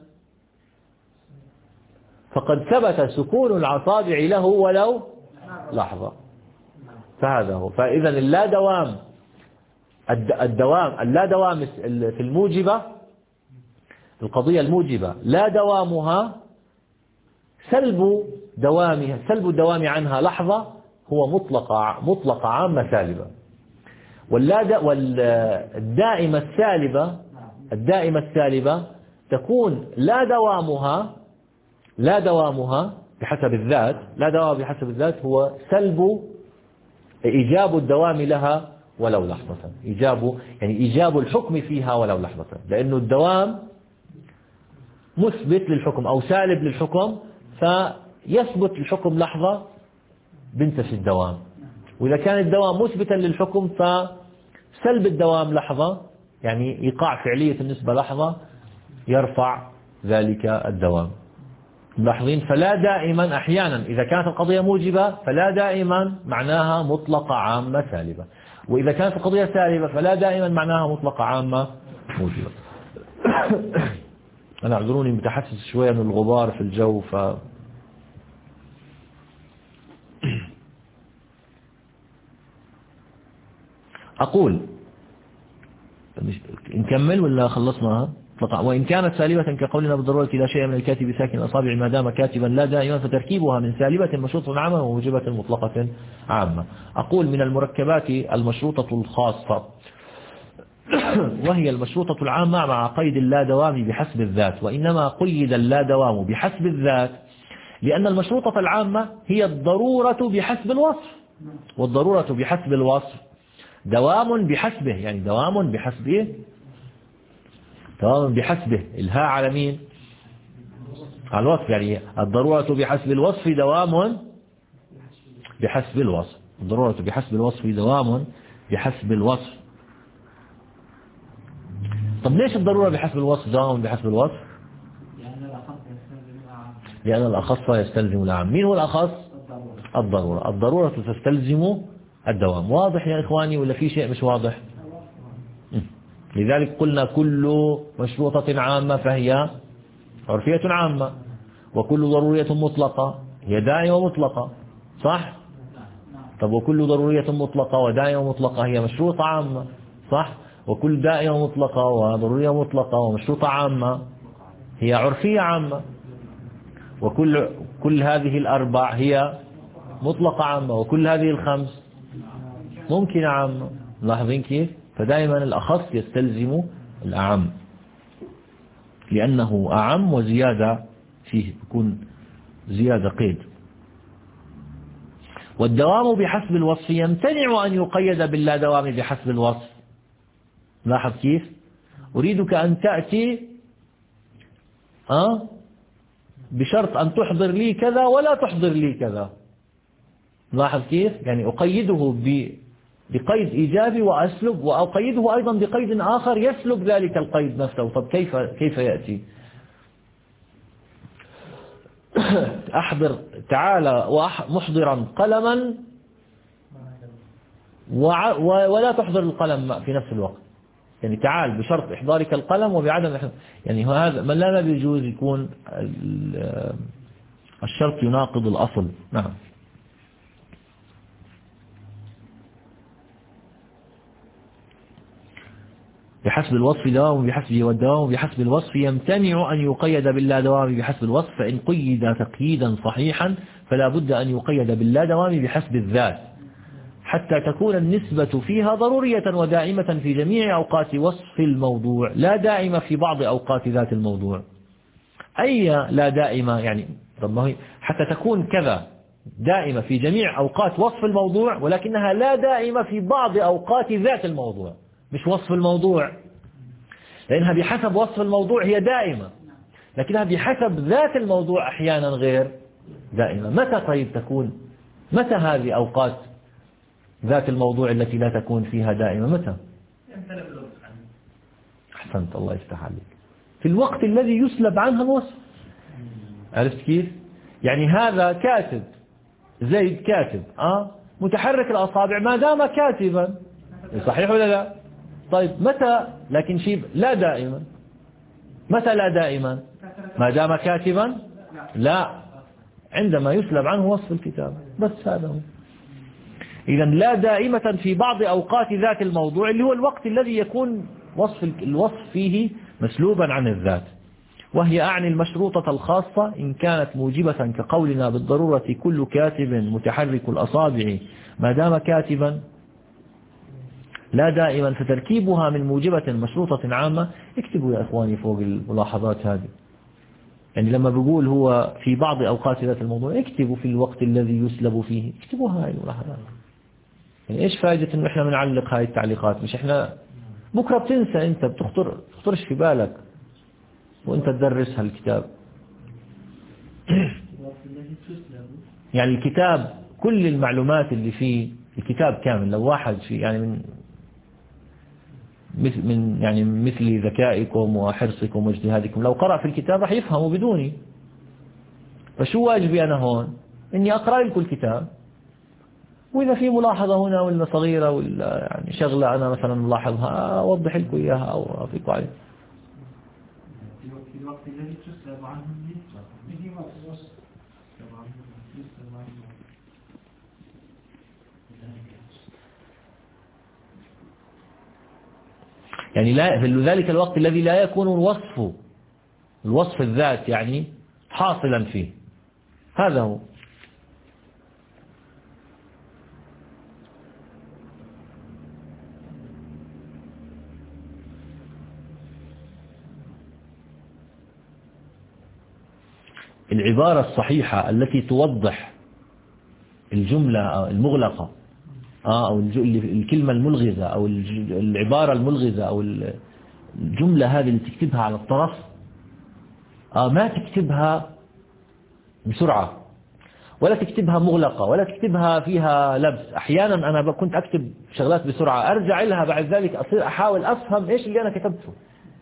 فقد ثبت سكون الأصابع له ولو لحظة. فهذا هو. فإذا اللا دوام الدوام اللا دوام في الموجبة القضية الموجبة لا دوامها سلب دوامها سلب الدوام عنها لحظة هو مطلقة مطلقة عامة سالبة. والدائمة السالبة الدائمة السالبة تكون لا دوامها لا دوامها بحسب الذات لا دوام بحسب الذات هو سلب إيجاب الدوام لها ولو لحظة. إيجاب يعني إيجاب الحكم فيها ولو لحظة. لأنه الدوام مثبت للحكم أو سالب للحكم، فيثبت الحكم لحظة بنتفي الدوام. وإذا كان الدوام مثبتا للحكم فسلب الدوام لحظة، يعني إيقاع فعلية النسبة لحظة، يرفع ذلك الدوام. ملاحظين؟ فلا دائما، أحيانا إذا كانت القضية موجبة فلا دائما معناها مطلقة عامة سالبة، وإذا كانت القضية سالبة فلا دائما معناها مطلقة عامة موجبة. أنا اعذروني متحسس شوية من الغبار في الجو، ف أقول نكمل ولا خلصناها؟ وإن كانت سالبة كقولنا بالضرورة لا شيء من الكاتب ساكن الأصابع ما دام كاتبا لا دائما، فتركيبها من سالبة مشروطة عامة وموجبة مطلقة عامة. أقول من المركبات المشروطة الخاصة، وهي المشروطة العامة مع قيد اللا دوام بحسب الذات. وإنما قيد اللا دوام بحسب الذات لأن المشروطة العامة هي الضرورة بحسب الوصف، والضرورة بحسب الوصف دوام بحسبه، يعني دوام بحسبه، دوام بحسبه، الهاء على مين؟ على الوصف، يعني الضرورة بحسب الوصف دوام بحسب الوصف، الضرورة بحسب الوصف دوام بحسب الوصف. طب ليش الضرورة بحسب الوصف دوام بحسب الوصف؟ لأن الأخص يستلزم الأعم. مين هو الأخص؟ الضرورة. الضرورة تستلزم الدوام. واضح يا إخواني ولا في شيء مش واضح؟ لذلك قلنا كل مشروطة عامة فهي عرفية عامة، وكل ضرورية مطلقة هي دائمة مطلقة، صح؟ طب وكل ضرورية مطلقة ودائمة مطلقة هي مشروطة عامة، صح؟ وكل دائمة مطلقة وضرورية مطلقة ومشروطة عامة هي عرفية عامة، وكل كل هذه الأربع هي مطلقة عامة، وكل هذه الخمس ممكن عامة. ملاحظين كيف؟ فدائما الأخص يستلزم الأعم، لأنه أعم وزيادة فيه يكون زيادة قيد. والدوام بحسب الوصف يمتنع أن يقيد باللا دوام بحسب الوصف. لاحظ كيف؟ أريدك أن تأتي أه؟ بشرط أن تحضر لي كذا ولا تحضر لي كذا. لاحظ كيف؟ يعني أقيده بقيد إيجابي وأسلب، وأقيده أيضا بقيد آخر يسلب ذلك القيد نفسه. طب كيف كيف يأتي؟ أحضر تعالى محضرا قلما ولا تحضر القلم في نفس الوقت، يعني تعال بشرط إحضارك القلم وبعدم، يعني هذا من لا يجوز يكون الشرط يناقض الأصل. نعم. بحسب الوصف دوام بحسبه، والدوام بحسب الوصف يمتنع أن يقيد باللا دوام بحسب الوصف، فإن قيد تقييدا صحيحا فلا بد أن يقيد باللا دوام بحسب الذات حتى تكون النسبة فيها ضرورية ودائمة في جميع أوقات وصف الموضوع، لا دائمة في بعض أوقات ذات الموضوع. أي لا دائمة؟ يعني حتى تكون كذا دائمة في جميع أوقات وصف الموضوع، ولكنها لا دائمة في بعض أوقات ذات الموضوع، مش وصف الموضوع، لأنها بحسب وصف الموضوع هي دائمة، لكنها بحسب ذات الموضوع أحيانا غير دائمة. متى طيب تكون؟ متى هذه أوقات ذات الموضوع التي لا تكون فيها دائمة؟ متى؟ أحسنت، الله يفتح عليك. في الوقت الذي يسلب عنها الوصف. عرفت كيف؟ يعني هذا كاتب، زيد كاتب آه متحرك الأصابع ما دام كاتبا، صحيح ولا لا؟ طيب متى؟ لكن شيء لا دائما. متى لا دائما؟ ما دام كاتبا؟ لا، عندما يسلب عنه وصف الكتاب، بس هذا هو. إذا لا دائمة في بعض أوقات ذات الموضوع، اللي هو الوقت الذي يكون وصف الوصف فيه مسلوبا عن الذات. وهي أعني المشروطة الخاصة إن كانت موجبة كقولنا بالضرورة كل كاتب متحرك الأصابع ما دام كاتبا لا دائما، فتركيبها من موجبة مشروطة عامة. اكتبوا يا إخواني فوق الملاحظات هذه، يعني لما بقول هو في بعض أوقات ذات الموضوع اكتبوا في الوقت الذي يسلب فيه، اكتبوا هاي الملاحظات. يعني إيش فائدة إنه إحنا بنعلق هاي التعليقات؟ مش إحنا بكرة بتنسى، أنت بتخطر تخطرش في بالك. وأنت تدرس هالكتاب. يعني الكتاب كل المعلومات اللي فيه الكتاب كامل، لو واحد في يعني من مثل من يعني مثل ذكائكم وحرصكم واجتهادكم لو قرأ في الكتاب راح يفهمه بدوني. فشو واجبي أنا هون؟ إني أقرأ لكم الكتاب، وإذا في ملاحظة هنا ولا صغيرة ولا يعني شغلة أنا مثلا ملاحظها أوضح لكم إياها أو أفيكم عليها. في الوقت الذي تسلب عنه يعني لا في ذلك الوقت الذي لا يكون الوصف الوصف الذات يعني حاصلا فيه، هذا هو. العبارة الصحيحة التي توضح الجملة المغلقة أو الكلمة الملغزة أو العبارة الملغزة أو الجملة هذه اللي تكتبها على الطرف، ما تكتبها بسرعة ولا تكتبها مغلقة ولا تكتبها فيها لبس. أحيانا أنا كنت أكتب شغلات بسرعة أرجع لها بعد ذلك أصير أحاول أفهم إيش اللي أنا كتبته.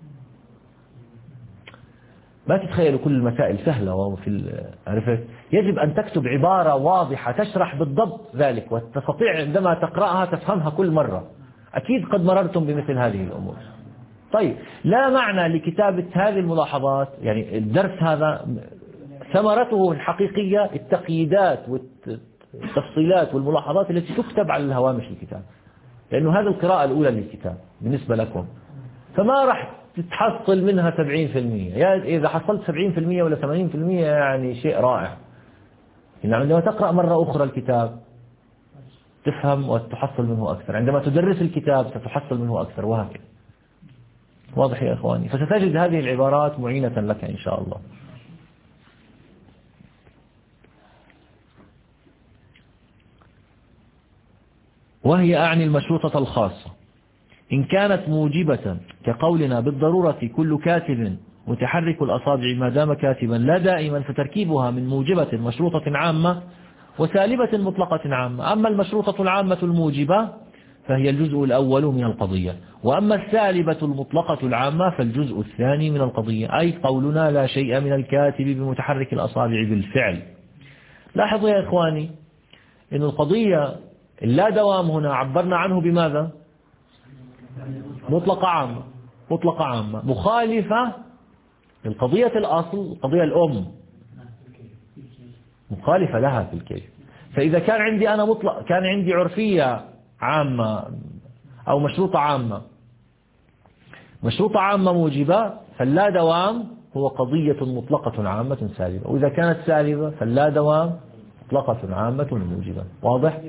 ما تتخيلوا كل المسائل سهلة وفي عرفت. يجب أن تكتب عبارة واضحة تشرح بالضبط ذلك وتستطيع عندما تقرأها تفهمها كل مرة. أكيد قد مررتم بمثل هذه الأمور. طيب لا معنى لكتابة هذه الملاحظات، يعني الدرس هذا ثمرته الحقيقية التقييدات والتفصيلات والملاحظات التي تكتب على الهوامش الكتاب، لأنه هذه القراءة الأولى للكتاب بالنسبة لكم، فما راح تتحصل منها سبعين في المية. يعني إذا حصلت سبعين في المية ولا ثمانين في المية يعني شيء رائع. إن عندما تقرأ مرة أخرى الكتاب تفهم وتحصل منه أكثر، عندما تدرس الكتاب ستحصل منه أكثر، وهكذا. واضح يا إخواني؟ فستجد هذه العبارات معينة لك إن شاء الله. وهي أعني المشروطة الخاصة إن كانت موجبة كقولنا بالضرورة كل كاتب متحرك الأصابع ما دام كاتبا لا دائما، فتركيبها من موجبة مشروطة عامة وسالبة مطلقة عامة. أما المشروطة العامة الموجبة فهي الجزء الأول من القضية، وأما السالبة المطلقة العامة فالجزء الثاني من القضية، أي قولنا لا شيء من الكاتب بمتحرك الأصابع بالفعل. لاحظوا يا إخواني إن القضية اللا دوام هنا عبرنا عنه بماذا؟ مطلقة عامة، مطلقة عامة مخالفة للقضية الأصل، القضية الأم مخالفة لها في الكيف. فإذا كان عندي أنا مطلق كان عندي عرفية عامة أو مشروطة عامة، مشروطة عامة موجبة، فاللا دوام هو قضية مطلقة عامة سالبة، وإذا كانت سالبة فاللا دوام مطلقة عامة موجبة. واضح؟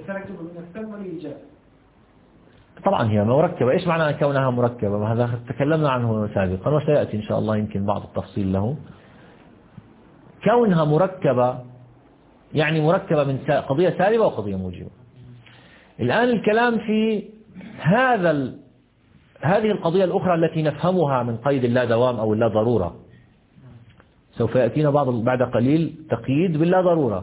طبعا هي مركبة. إيش معنى كونها مركبة؟ هذا تكلمنا عنه سابقا وسيأتي إن شاء الله يمكن بعض التفصيل له. كونها مركبة يعني مركبة من قضية سالبة وقضية موجبة. الآن الكلام في هذا ال... هذه القضية الأخرى التي نفهمها من قيد اللا دوام أو اللا ضرورة. سوف يأتينا بعض بعد قليل تقييد باللا ضرورة.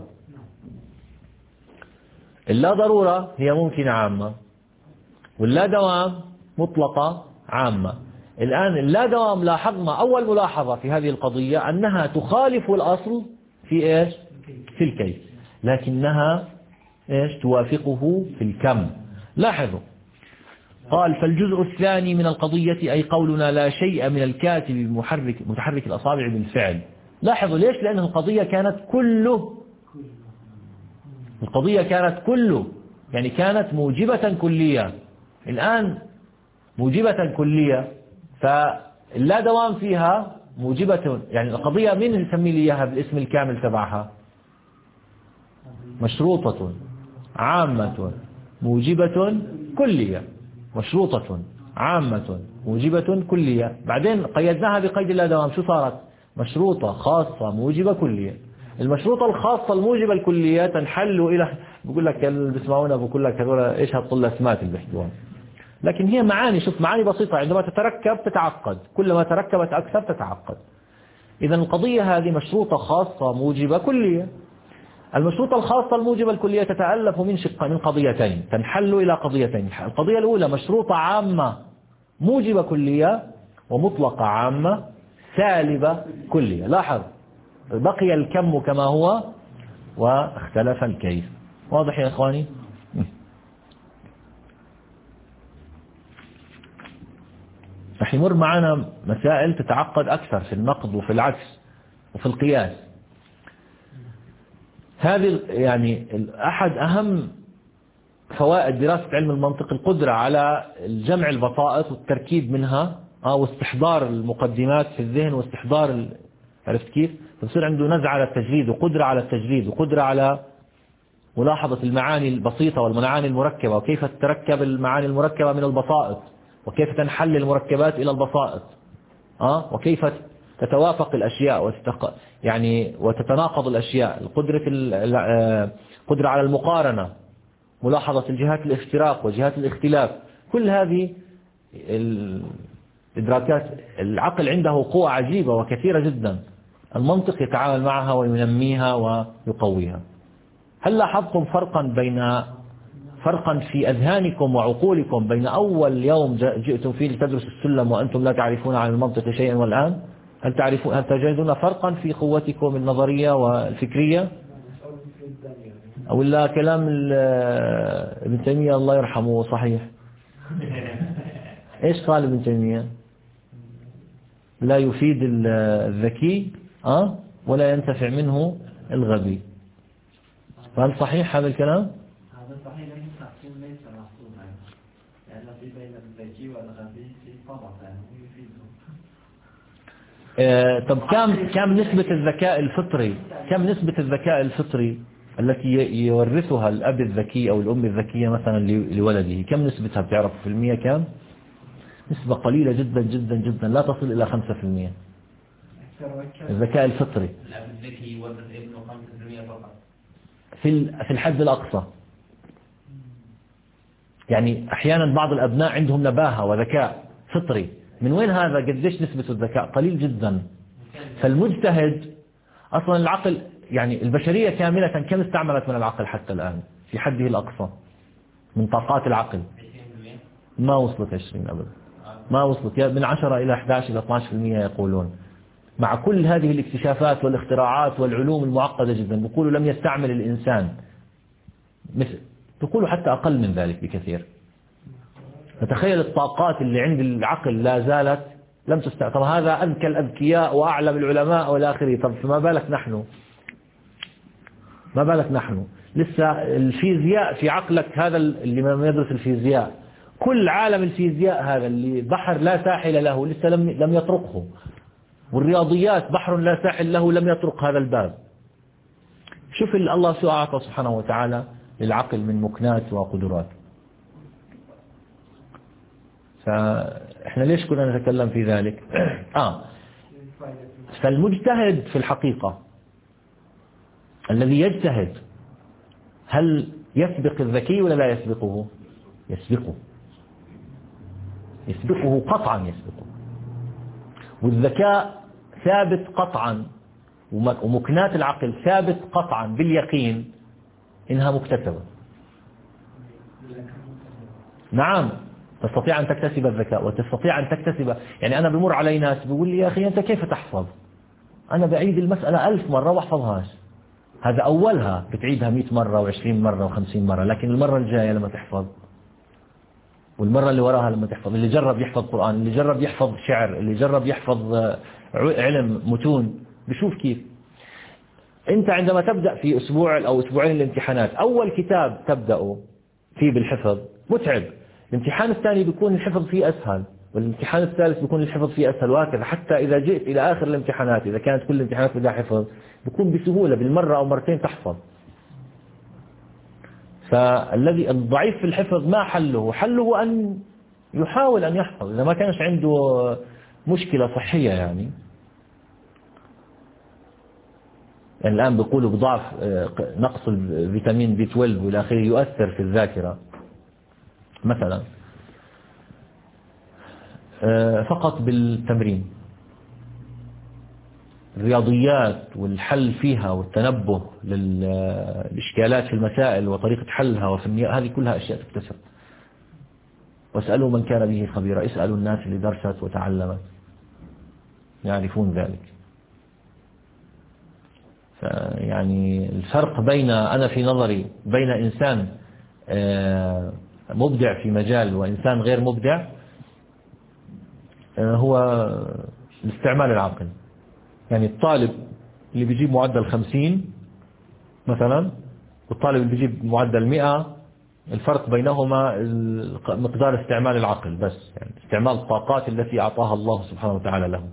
اللا ضرورة هي ممكنة عامة، واللا دوام مطلقة عامة. الآن اللا دوام لاحظنا أول ملاحظة في هذه القضية أنها تخالف الأصل في إيش؟ في الكيف، لكنها إيش؟ توافقه في الكم. لاحظوا قال فالجزء الثاني من القضية أي قولنا لا شيء من الكاتب محرك متحرك الأصابع بالفعل. لاحظوا ليش؟ لأن القضية كانت كله، القضية كانت كله يعني كانت موجبة كلية. الآن موجبة كلية فاللا دوام فيها موجبة، يعني القضية مين نسمي لي إياها بالاسم الكامل تبعها؟ مشروطة عامة موجبة كلية، مشروطة عامة موجبة كلية. بعدين قيدناها بقيد اللا دوام، شو صارت؟ مشروطة خاصة موجبة كلية. المشروطة الخاصة الموجبة الكلية تنحل إلى، بقول لك اللي بيسمعونا بقول لك هذول إيش هالطلاسمات اللي بيحكوها، لكن هي معاني، شوف معاني بسيطة عندما تتركب تتعقد، كلما تركبت أكثر تتعقد. إذا القضية هذه مشروطة خاصة موجبة كلية. المشروطة الخاصة الموجبة الكلية تتألف من شق من قضيتين، تنحل إلى قضيتين. القضية الأولى مشروطة عامة موجبة كلية، ومطلقة عامة سالبة كلية. لاحظ بقي الكم كما هو واختلف الكيف. واضح يا إخواني؟ رح يمر معنا مسائل تتعقد أكثر في النقد وفي العكس وفي القياس. هذه يعني أحد أهم فوائد دراسة علم المنطق القدرة على الجمع البسائط والتركيب منها واستحضار المقدمات في الذهن واستحضار، عرفت كيف؟ فتصير عنده نزعة على التجريد وقدرة على التجريد وقدرة على ملاحظة المعاني البسيطة والمعاني المركبة، وكيف تتركب المعاني المركبة من البسائط، وكيف تنحل المركبات إلى البسائط، أه؟ وكيف تتوافق الأشياء وتتق... يعني وتتناقض الأشياء. القدرة القدرة على المقارنة، ملاحظة الجهات الاشتراك وجهات الاختلاف، كل هذه الإدراكات العقل عنده قوة عجيبة وكثيرة جدا، المنطق يتعامل معها وينميها ويقويها. هل لاحظتم فرقا بين فرقا في أذهانكم وعقولكم بين أول يوم جئتم فيه لتدرس السلم وأنتم لا تعرفون عن المنطق شيئا والآن؟ هل تعرفون هل تجدون فرقا في قوتكم النظرية والفكرية؟ أو لا كلام ابن تيمية الله يرحمه صحيح؟ إيش قال ابن تيمية؟ لا يفيد الذكي أه؟ ولا ينتفع منه الغبي. فهل صحيح هذا الكلام؟ هذا صحيح، لكن تقسيم ليس محسوبا، يعني الذي بين الذكي والغبي في طبقة يفيده. آه طب كم كم نسبة الذكاء الفطري؟ كم نسبة الذكاء الفطري التي يورثها الأب الذكي أو الأم الذكية مثلا لولده؟ كم نسبتها بتعرف في المية كم؟ نسبة قليلة جدا جدا جدا، لا تصل إلى خمسة في المية. الذكاء الفطري الأب الذكي يورث ابنه خمسة في المية فقط في في الحد الأقصى. يعني أحيانا بعض الأبناء عندهم نباهة وذكاء فطري، من وين هذا؟ قديش نسبة الذكاء؟ قليل جدا. فالمجتهد أصلا العقل، يعني البشرية كاملة كم استعملت من العقل حتى الآن في حده الأقصى من طاقات العقل؟ ما وصلت عشرين أبدا، ما وصلت، من عشرة إلى أحد عشر إلى اثني عشر بالمئة يقولون. مع كل هذه الاكتشافات والاختراعات والعلوم المعقدة جدا، بيقولوا لم يستعمل الإنسان مثل، بيقولوا حتى أقل من ذلك بكثير. فتخيل الطاقات اللي عند العقل لا زالت لم تستعمل. طب هذا أذكى الأذكياء وأعلم العلماء والى آخره، طب فما بالك نحن؟ ما بالك نحن؟ لسه الفيزياء في عقلك، هذا اللي ما يدرس الفيزياء، كل عالم الفيزياء هذا اللي بحر لا ساحل له لسه لم لم يطرقه، والرياضيات بحر لا ساحل له لم يطرق هذا الباب. شوف الله شو أعطى سبحانه وتعالى للعقل من مكنات وقدرات. فإحنا ليش كنا نتكلم في ذلك؟ آه فالمجتهد في الحقيقة الذي يجتهد هل يسبق الذكي ولا لا يسبقه؟ يسبقه، يسبقه قطعا، يسبقه. والذكاء ثابت قطعا، ومكنات العقل ثابت قطعا باليقين إنها مكتسبة. نعم، تستطيع أن تكتسب الذكاء وتستطيع أن تكتسب. يعني أنا بمر علي ناس بيقول لي يا أخي أنت كيف تحفظ؟ أنا بعيد المسألة ألف مرة واحفظهاش. هذا أولها بتعيدها مئة مرة وعشرين مرة وخمسين مرة، لكن المرة الجاية لما تحفظ، والمرة اللي وراها لما تحفظ، اللي جرب يحفظ قرآن، اللي جرب يحفظ شعر، اللي جرب يحفظ علم متون، بشوف كيف. أنت عندما تبدأ في أسبوع أو أسبوعين الامتحانات، أول كتاب تبدأه فيه بالحفظ متعب، الامتحان الثاني بيكون الحفظ فيه أسهل، والامتحان الثالث بيكون الحفظ فيه أسهل، وهكذا حتى إذا جئت إلى آخر الامتحانات، إذا كانت كل الامتحانات بدها حفظ، بيكون بسهولة بالمرة أو مرتين تحفظ. فالذي الضعيف في الحفظ ما حله؟ حله أن يحاول أن يحفظ إذا ما كانش عنده مشكلة صحية. يعني يعني الآن بيقولوا بضعف نقص الفيتامين بي اثني عشر والى آخره يؤثر في الذاكرة مثلا فقط بالتمرين. الرياضيات والحل فيها والتنبه للإشكالات في المسائل وطريقة حلها وفي النية، هذه كلها أشياء تكتسب. واسألوا من كان به خبيرا، اسألوا الناس اللي درست وتعلمت يعرفون ذلك. يعني الفرق بين أنا في نظري بين إنسان مبدع في مجال وإنسان غير مبدع هو الاستعمال العقل. يعني الطالب اللي بيجيب معدل خمسين مثلا والطالب اللي بيجيب معدل مئة، الفرق بينهما مقدار استعمال العقل بس، يعني استعمال الطاقات التي أعطاها الله سبحانه وتعالى له.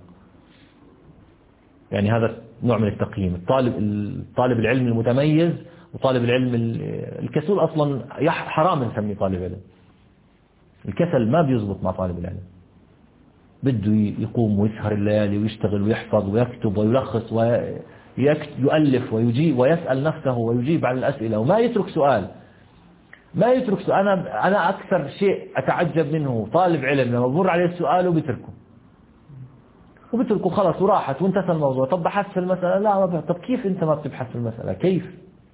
يعني هذا نوع من التقييم. الطالب الطالب العلم المتميز وطالب العلم الكسول، أصلا حرام نسميه طالب علم. الكسل ما بيزبط مع طالب العلم، بده يقوم ويسهر الليالي ويشتغل ويحفظ ويكتب ويلخص ويؤلف ويجيب ويسأل نفسه ويجيب على الأسئلة وما يترك سؤال ما يترك سؤال. أنا أنا أكثر شيء أتعجب منه طالب علم لما بمر عليه السؤال وبتركه وبتركه خلاص وراحت وانتهى الموضوع. طب بحث في المسألة؟ لا ما بحث. طب كيف أنت ما بتبحث في المسألة؟ كيف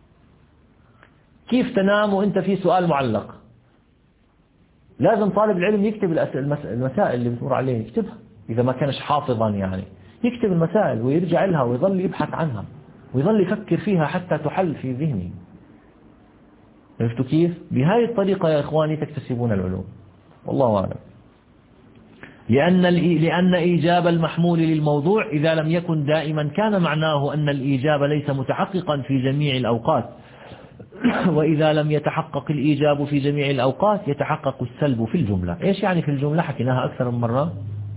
كيف تنام وأنت في سؤال معلق؟ لازم طالب العلم يكتب المسائل اللي بتمر عليه، يكتبها إذا ما كانش حافظا، يعني يكتب المسائل ويرجع لها ويظل يبحث عنها ويظل يفكر فيها حتى تحل في ذهنه. عرفتوا كيف؟ بهذه الطريقة يا إخواني تكتسبون العلوم. والله أعلم. لأن لأن إيجاب المحمول للموضوع إذا لم يكن دائما كان معناه أن الإيجاب ليس متحققا في جميع الأوقات، وإذا لم يتحقق الإيجاب في جميع الأوقات يتحقق السلب في الجملة. إيش يعني في الجملة؟ حكيناها أكثر من مرة.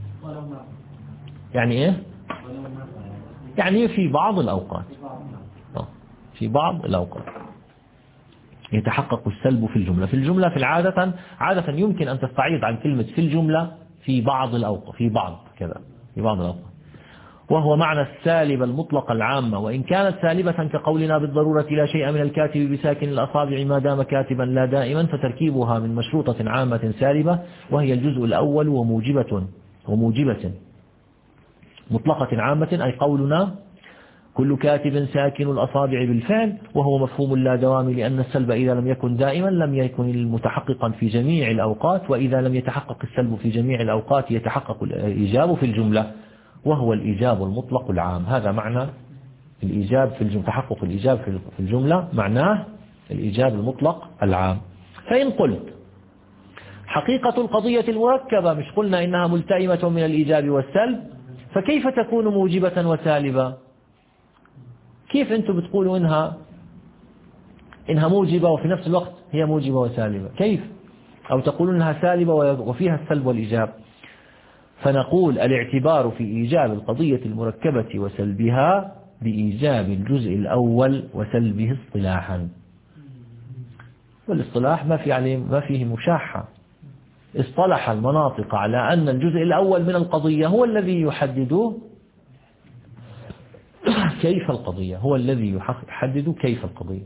يعني إيه؟ يعني في بعض الأوقات، في بعض الأوقات يتحقق السلب في الجملة. في الجملة في العادة عادة يمكن أن تستعيض عن كلمة في الجملة في بعض الأوقات، في بعض كذا في بعض الأوقات، وهو معنى السالبة المطلقة العامة، وإن كانت سالبة كقولنا بالضرورة لا شيء من الكاتب بساكن الأصابع ما دام كاتبا لا دائما، فتركيبها من مشروطة عامة سالبة وهي الجزء الأول وموجبة وموجبة مطلقة عامة، أي قولنا كل كاتب ساكن الأصابع بالفعل، وهو مفهوم لا دوام لأن السلب إذا لم يكن دائما لم يكن المتحققا في جميع الأوقات، وإذا لم يتحقق السلب في جميع الأوقات يتحقق الإيجاب في الجملة وهو الإيجاب المطلق العام. هذا معنى الإيجاب في الجملة، تحقق الإيجاب في الجملة معناه الإيجاب المطلق العام. فإن قلت حقيقة القضية المركبة، مش قلنا إنها ملتئمة من الإيجاب والسلب، فكيف تكون موجبة وسالبة؟ كيف أنتم بتقولوا إنها إنها موجبة وفي نفس الوقت هي موجبة وسالبة؟ كيف؟ أو تقولون إنها سالبة وفيها السلب والإيجاب؟ فنقول الاعتبار في إيجاب القضية المركبة وسلبها بإيجاب الجزء الأول وسلبه اصطلاحا. والاصطلاح ما في عليه ما فيه مشاحة. اصطلح المناطق على أن الجزء الأول من القضية هو الذي يحدد كيف القضية، هو الذي يحدد كيف القضية،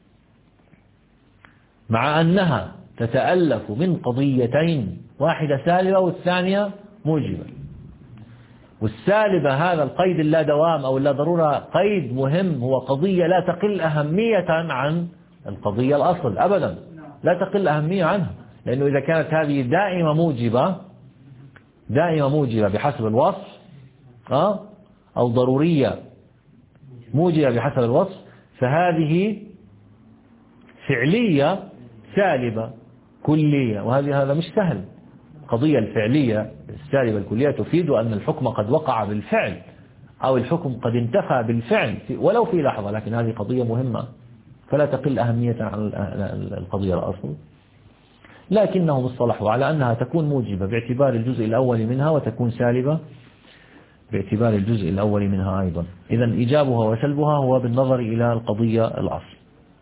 مع أنها تتألف من قضيتين، واحدة سالبة والثانية موجبة. والسالبة هذا القيد اللا دوام أو اللا ضرورة قيد مهم، هو قضية لا تقل أهمية عن القضية الأصل أبدا، لا تقل أهمية عنها، لأنه إذا كانت هذه دائمة موجبة دائمة موجبة بحسب الوصف أو ضرورية موجبة بحسب الوصف، فهذه فعلية سالبة كلية، وهذه هذا مش سهل. القضية الفعلية السالبة الكلية تفيد أن الحكم قد وقع بالفعل أو الحكم قد انتفى بالفعل ولو في لحظة، لكن هذه قضية مهمة فلا تقل أهمية عن القضية الأصل. لكنهم اصطلحوا على أنها تكون موجبة باعتبار الجزء الأول منها وتكون سالبة باعتبار الجزء الأول منها أيضا. إذن إيجابها وسلبها هو بالنظر إلى القضية الأصل.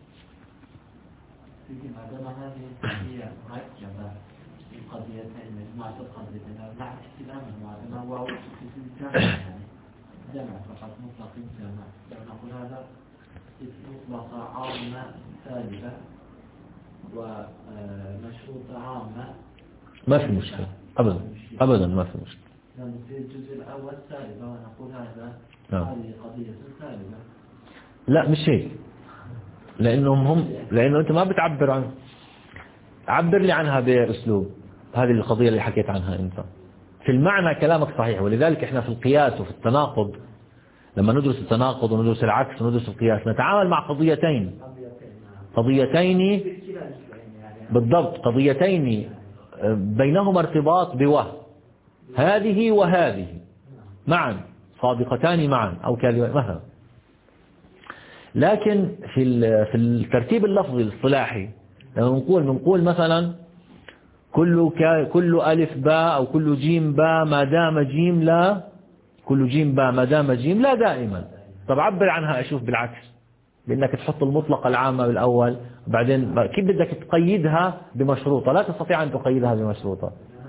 جمع فقط مطلق جمع، نقول هذا مطلقة عامة سالبة ومشروطة عامة ما في مشكلة أبدا أبدا ما في مشكلة. لأن في الجزء الأول سالبة ونقول هذا نعم. هذه قضية سالبة. لا مش هيك، لأنهم هم لأنه أنت ما بتعبر عن عبر لي عنها بأسلوب هذه القضية اللي حكيت عنها أنت. في المعنى كلامك صحيح، ولذلك إحنا في القياس وفي التناقض لما ندرس التناقض وندرس العكس وندرس القياس نتعامل مع قضيتين قضيتين بالضبط، قضيتين بينهما ارتباط بوه، هذه وهذه معا صادقتان معا أو كلمة مثلا. لكن في في الترتيب اللفظي الاصطلاحي لما نقول بنقول مثلا كل كل ألف باء أو كل جيم باء ما دام جيم لا، كل جيم باء ما دام جيم لا دائما. طب عبر عنها أشوف بالعكس، بأنك تحط المطلقة العامة بالأول وبعدين كيف بدك تقيدها بمشروطة؟ لا تستطيع أن تقيدها بمشروطة،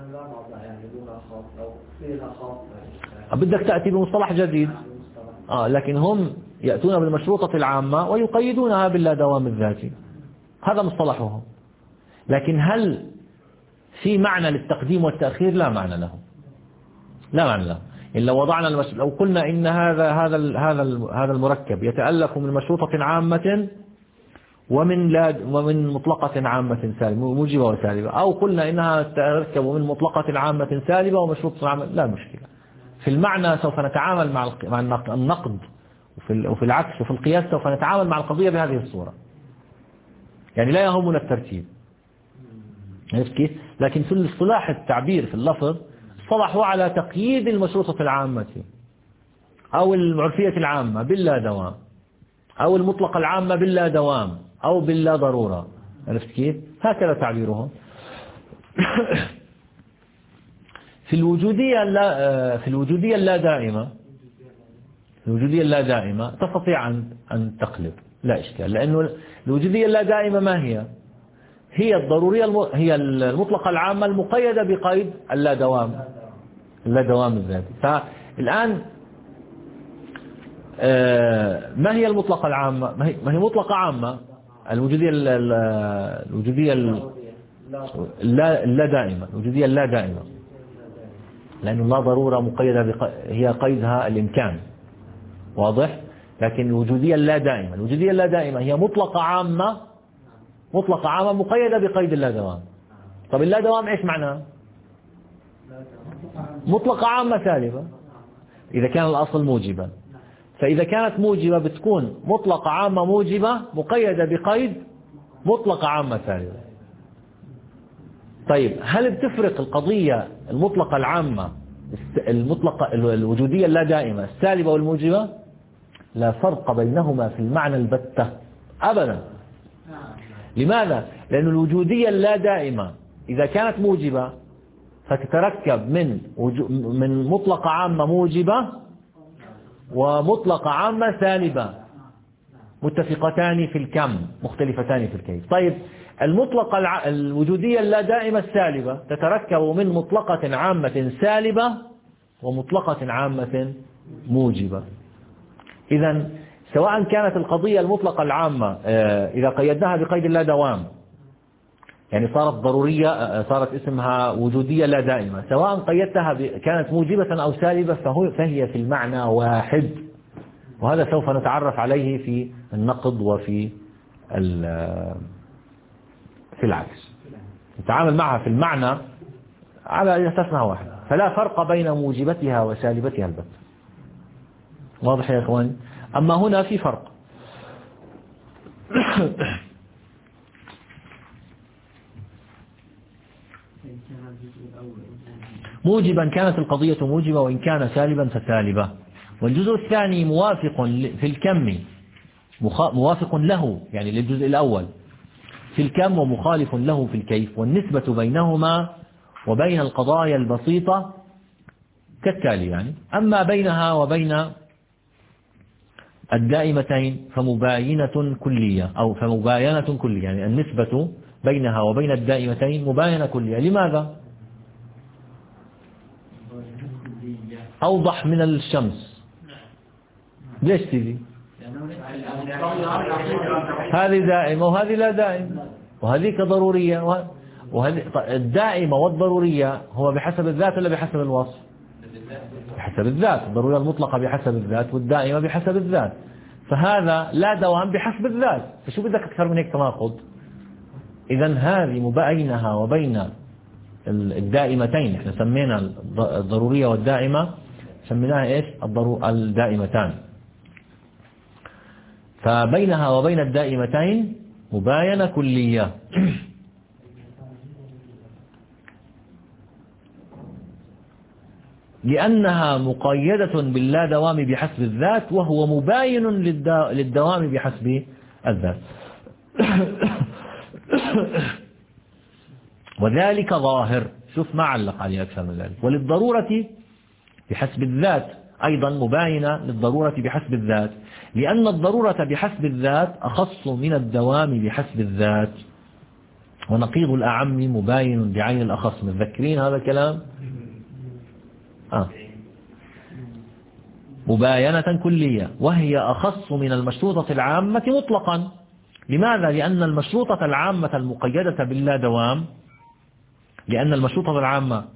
بدك تأتي بمصطلح جديد. آه لكن هم يأتون بالمشروطة العامة ويقيدونها باللا دوام الذاتي، هذا مصطلحهم. لكن هل في معنى للتقديم والتأخير؟ لا معنى له، لا معنى له. إن لو وضعنا المش... لو قلنا إن هذا هذا ال... هذا ال... هذا المركب يتألف من مشروطة عامة ومن لا ومن مطلقة عامة سالبة موجبة وسالبة، أو قلنا إنها تتركب من مطلقة عامة سالبة ومشروطة عامة، لا مشكلة. في المعنى سوف نتعامل مع مع النقد، وفي وفي العكس وفي القياس سوف نتعامل مع القضية بهذه الصورة. يعني لا يهمنا الترتيب، عرفت كيف؟ لكن في الاصطلاح التعبير في اللفظ اصطلحوا على تقييد المشروطة العامة أو العرفية العامة باللا دوام، أو المطلقة العامة باللا دوام أو باللا ضرورة، عرفت كيف؟ هكذا تعبيرهم. في الوجودية اللا في الوجودية اللا دائمة، الوجودية اللا دائمة تستطيع أن أن تقلب، لا إشكال، لأنه الوجودية اللا دائمة ما هي؟ هي الضرورية الم... هي المطلقة العامة المقيدة بقيد اللا دوام، اللا دوام الذاتي. فالآن ما هي المطلقة العامة؟ ما هي, ما هي مطلقة عامة الوجودية ال... الوجودية اللا اللا دائمة، الوجودية اللا دائمة، لأنه لا ضرورة مقيدة بق... هي قيدها الإمكان، واضح؟ لكن الوجودية اللا دائمة، الوجودية اللا دائمة هي مطلقة عامة، مطلقة عامة مقيدة بقيد اللا دوام. طب اللا دوام ايش معناه؟ مطلقة عامة سالبة إذا كان الأصل موجبا، فإذا كانت موجبة بتكون مطلقة عامة موجبة مقيدة بقيد مطلقة عامة سالبة. طيب هل بتفرق القضية المطلقة العامة المطلقة الوجودية اللا دائمة السالبة والموجبة؟ لا فرق بينهما في المعنى البتة أبدا. لماذا؟ لأن الوجودية اللا دائمة إذا كانت موجبة فتتركب من من مطلقة عامة موجبة ومطلقة عامة سالبة متفقتان في الكم مختلفتان في الكيف. طيب المطلقة الع... الوجودية اللا دائمة السالبة تتركب من مطلقة عامة سالبة ومطلقة عامة موجبة. إذن سواء كانت القضية المطلقة العامة إذا قيدناها بقيد اللا دوام يعني صارت ضرورية، صارت اسمها وجودية لا دائمة، سواء قيدتها كانت موجبة أو سالبة فهو فهي في المعنى واحد. وهذا سوف نتعرف عليه في النقد وفي في العكس، نتعامل معها في المعنى على أساسها واحد، فلا فرق بين موجبتها وسالبتها البتة. واضح يا إخواني؟ أما هنا في فرق. موجبا كانت القضية موجبة وإن كان سالبا فسالبة. والجزء الثاني موافق في الكم، موافق له يعني للجزء الأول في الكم ومخالف له في الكيف. والنسبة بينهما وبين القضايا البسيطة كالتالي يعني: أما بينها وبين الدائمتين فمباينة كلية أو فمباينة كلية، يعني النسبة بينها وبين الدائمتين مباينة كلية. لماذا؟ أوضح من الشمس. ليش تيجي؟ هذه دائمة وهذه لا دائمة، وهذه ضرورية، وهذه الدائمة والضرورية هو بحسب الذات ولا بحسب الوصف؟ بحسب الذات، الضرورية المطلقة بحسب الذات والدائمة بحسب الذات، فهذا لا دوام بحسب الذات، فشو بدك أكثر من هيك تناقض؟ إذا هذه مبينها وبين الدائمتين، احنا سمينا الضرورية والدائمة سميناها ايش؟ الدائمتان، فبينها وبين الدائمتين مباينة كلية. لأنها مقيدة باللا دوام بحسب الذات، وهو مباين للدوام بحسب الذات. وذلك ظاهر، شوف ما علق عليه أكثر من ذلك. وللضرورة بحسب الذات أيضا مباينة للضرورة بحسب الذات، لأن الضرورة بحسب الذات أخص من الدوام بحسب الذات، ونقيض الأعم مباين بعين الأخص. متذكرين هذا الكلام؟ آه. مباينة كلية، وهي أخص من المشروطة العامة مطلقا. لماذا؟ لأن المشروطة العامة المقيدة باللا دوام، لأن المشروطة العامة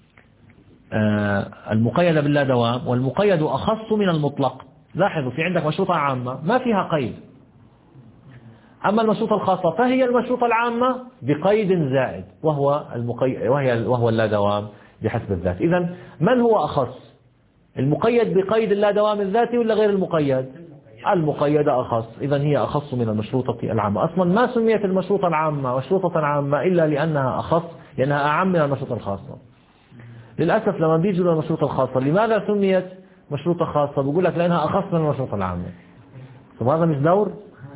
المقيدة باللا دوام والمقيد أخص من المطلق. لاحظوا في عندك مشروطة عامة ما فيها قيد، أما المشروطة الخاصة فهي المشروطة العامة بقيد زائد وهو المقيد وهي وهو اللا دوام بحسب الذات. إذن من هو أخص؟ المقيد بقيد اللا دوام الذاتي ولا غير المقيد؟ المقيد أخص. إذن هي أخص من المشروطة العامة. أصلا ما سميت المشروطة العامة مشروطة عامة إلا لأنها أخص، لأنها أعم من المشروطة الخاصة. للأسف لما بيجوا للمشروطة الخاصة لماذا سميت مشروطة خاصة؟ بيقول لك لأنها أخص من المشروطة العامة. طب هذا مش دور؟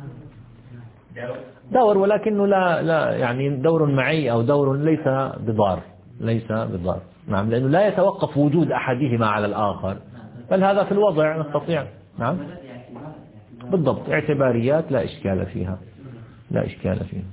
دور، ولكنه لا لا يعني دور معي أو دور ليس بضار، ليس بضار. نعم، لأنه لا يتوقف وجود أحدهما على الآخر، بل هذا في الوضع نستطيع. نعم بالضبط، اعتباريات لا إشكال فيها، لا إشكال فيها.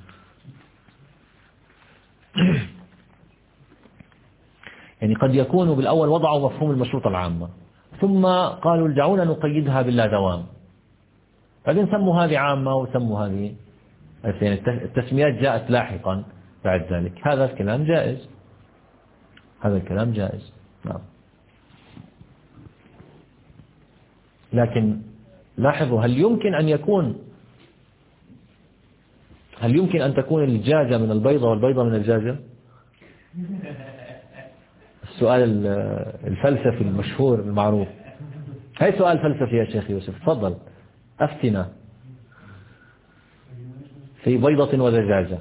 يعني قد يكون بالأول وضعوا مفهوم المشروطة العامة ثم قالوا دعونا نقيدها باللا دوام، بعدين سموا هذه عامة وسموا هذه، التسميات جاءت لاحقا بعد ذلك. هذا الكلام جائز، هذا الكلام جائز. نعم. لكن لاحظوا، هل يمكن أن يكون هل يمكن أن تكون الدجاجة من البيضة والبيضة من الدجاجة؟ السؤال الفلسفي المشهور المعروف. هاي سؤال فلسفي يا شيخ يوسف، تفضل أفتنا في بيضة ودجاجة.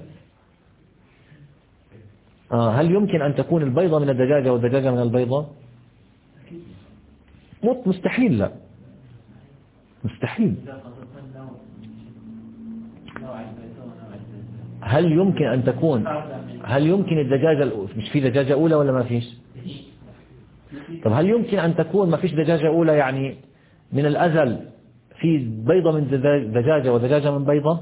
آه هل يمكن أن تكون البيضة من الدجاجة والدجاجة من البيضة؟ مستحيل، لا مستحيل. هل يمكن أن تكون هل يمكن الدجاجة مش في دجاجة أولى ولا ما فيش؟ طب هل يمكن أن تكون ما فيش دجاجة أولى، يعني من الأزل في بيضة من دجاجة ودجاجة من بيضة؟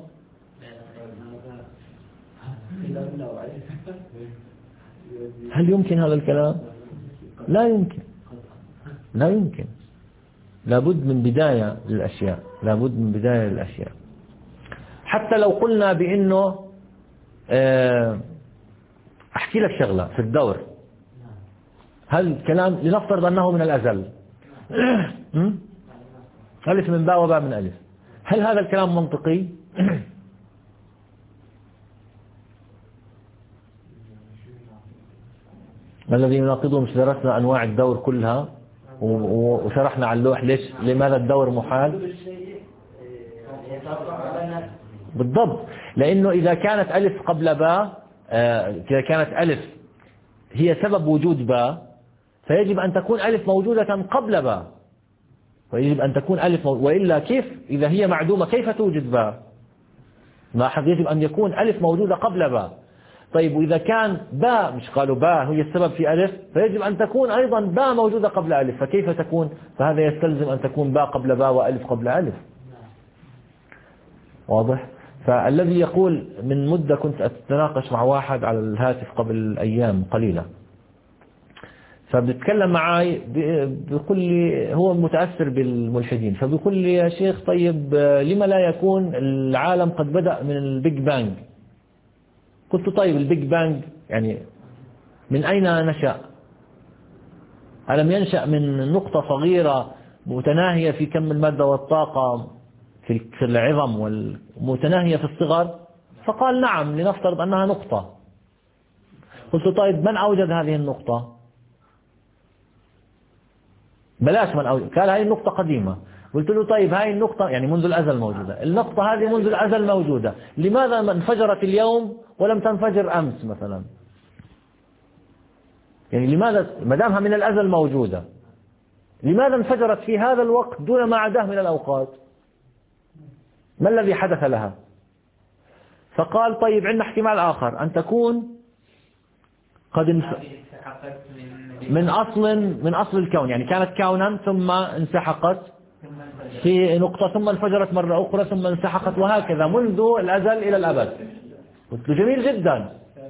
هل يمكن هذا الكلام؟ لا يمكن، لا يمكن. لابد من بداية للأشياء، لابد من بداية للأشياء. حتى لو قلنا بأنه أحكي لك شغلة في الدور، هل الكلام لنفترض أنه من الأزل ألف من باء وباء من ألف، هل هذا الكلام منطقي؟ ما الذي يناقضه؟ مش درسنا أنواع الدور كلها وشرحنا على اللوح ليش لماذا الدور محال؟ بالضبط، لأنه إذا كانت ألف قبل باء، إذا كانت ألف هي سبب وجود باء، فيجب أن تكون ألف موجودة قبل باء، ويجب أن تكون ألف مو... وإلا كيف إذا هي معدومة كيف توجد باء؟ لاحظ، يجب أن يكون ألف موجودة قبل باء. طيب وإذا كان باء، مش قالوا باء هي السبب في ألف، فيجب أن تكون أيضا باء موجودة قبل ألف، فكيف تكون؟ فهذا يستلزم أن تكون باء قبل باء وألف قبل ألف. واضح؟ فالذي يقول، من مدة كنت أتناقش مع واحد على الهاتف قبل أيام قليلة، فبتكلم معي بيقول لي هو متأثر بالملحدين، فبيقول لي يا شيخ طيب لما لا يكون العالم قد بدأ من البيج بانج؟ قلت طيب البيج بانج يعني من أين نشأ؟ ألم ينشأ من نقطة صغيرة متناهية في كم المادة والطاقة في العظم والمتناهية في الصغر؟ فقال نعم، لنفترض أنها نقطة. قلت طيب من أوجد هذه النقطة؟ بلاش من أوجد، قال هذه النقطة قديمة. قلت له طيب هذه النقطة يعني منذ الأزل موجودة، النقطة هذه منذ الأزل موجودة، لماذا انفجرت اليوم ولم تنفجر أمس مثلا؟ يعني لماذا ما دامها من الأزل موجودة لماذا انفجرت في هذا الوقت دون ما عداه من الأوقات؟ ما الذي حدث لها؟ فقال طيب عندنا احتمال آخر، أن تكون قد انف... من أصل من أصل الكون، يعني كانت كونا ثم انسحقت في نقطة ثم انفجرت مرة أخرى ثم انسحقت، وهكذا منذ الأزل إلى الأبد. قلت له جميل جدا،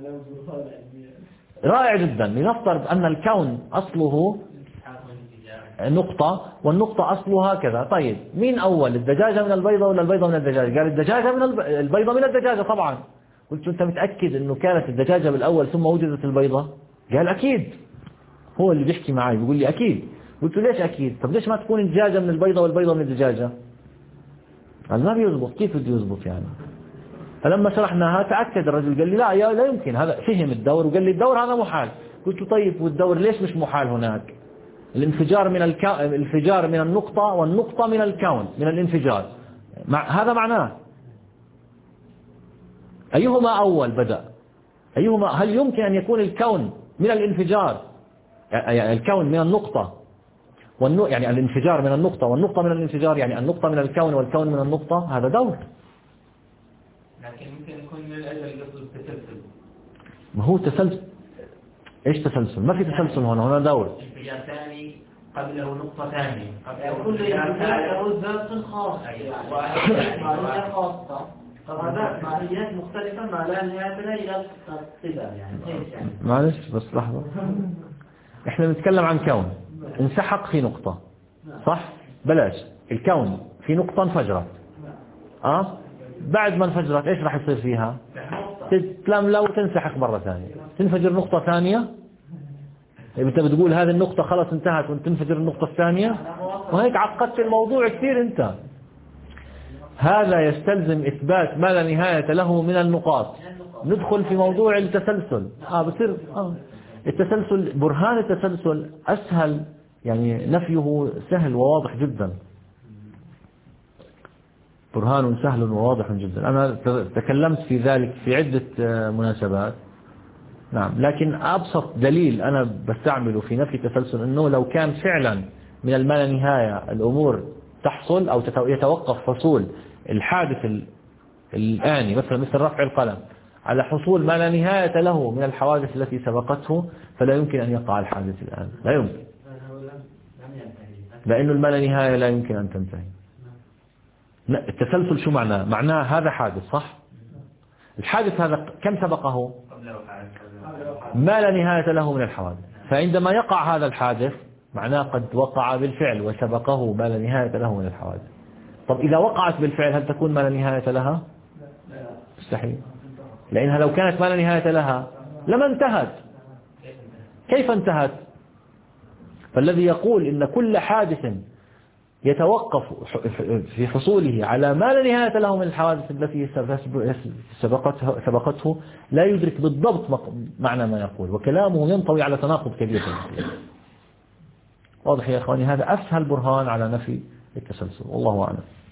رائع جدا. لنفترض أن الكون أصله نقطة والنقطة أصلها كذا. طيب مين أول، الدجاجة من البيضة ولا البيضة من الدجاجة؟ قال الدجاجة من الب... البيضة من الدجاجة طبعا. قلت له أنت متأكد أنه كانت الدجاجة بالأول ثم وجدت البيضة؟ قال أكيد. هو اللي بيحكي معي بيقول لي أكيد. قلت له ليش أكيد؟ طب ليش ما تكون الدجاجة من البيضة والبيضة من الدجاجة؟ قال ما بيزبط. كيف بده يزبط يعني؟ فلما شرحناها تأكد الرجل، قال لي لا يا لا يمكن، هذا فهم الدور وقال لي الدور هذا محال. قلت له طيب والدور ليش مش محال هناك؟ الانفجار من الكون، الانفجار من النقطة والنقطة من الكون من الانفجار، مع هذا معناه أيهما أول بدأ؟ أيهما؟ هل يمكن أن يكون الكون من الانفجار، يعني الكون من النقطة والنو... يعني الانفجار من النقطة والنقطة من الانفجار، يعني النقطة من الكون والكون من النقطة؟ هذا دور. لكن ممكن يكون من الأجل قصد التسلسل. ما هو تسلسل؟ إيش تسلسل؟ ما في تسلسل هنا، هنا دور. انفجار ثاني قبله نقطة ثانية، قبله كل انفجار له ذات خاصة، ماهية خاصة. طبعا ماهيات مختلفة ما لا نهاية لها إلى الصدر يعني. معلش بس لحظة، إحنا بنتكلم عن كون انسحق في نقطة، صح؟ بلاش الكون في نقطة انفجرت، آه بعد ما انفجرت إيش راح يصير فيها؟ تتلملم وتنسحق مرة ثانية، تنفجر نقطة ثانية. أنت بتقول هذه النقطة خلاص انتهت وتنفجر النقطة الثانية، وهيك عقدت الموضوع كثير أنت. هذا يستلزم إثبات ما لا نهاية له من النقاط. ندخل في موضوع التسلسل. آه بصير آه التسلسل، برهان التسلسل أسهل، يعني نفيه سهل وواضح جدا. برهان سهل وواضح جدا. أنا تكلمت في ذلك في عدة مناسبات. نعم، لكن أبسط دليل أنا بستعمله في نفي التسلسل أنه لو كان فعلا من الما نهاية الأمور تحصل أو يتوقف حصول الحادث الآني، مثلا مثل رفع القلم، على حصول ما لا نهاية له من الحوادث التي سبقته، فلا يمكن أن يقع الحادث الآن، لا يمكن، لأنه الما لا نهاية لا يمكن أن تنتهي. التسلسل شو معناه؟ معناه هذا حادث، صح؟ الحادث هذا كم سبقه؟ ما لا نهاية له من الحوادث. فعندما يقع هذا الحادث معناه قد وقع بالفعل وسبقه ما لا نهاية له من الحوادث. طب إذا وقعت بالفعل هل تكون ما لا نهاية لها؟ مستحيل، لأنها لو كانت ما لا نهاية لها لما انتهت. كيف انتهت؟ فالذي يقول إن كل حادث يتوقف في حصوله على ما لا نهاية له من الحوادث التي سبقته, سبقته لا يدرك بالضبط معنى ما يقول، وكلامه ينطوي على تناقض كبير. واضح يا أخواني؟ هذا أسهل برهان على نفي التسلسل، والله أعلم.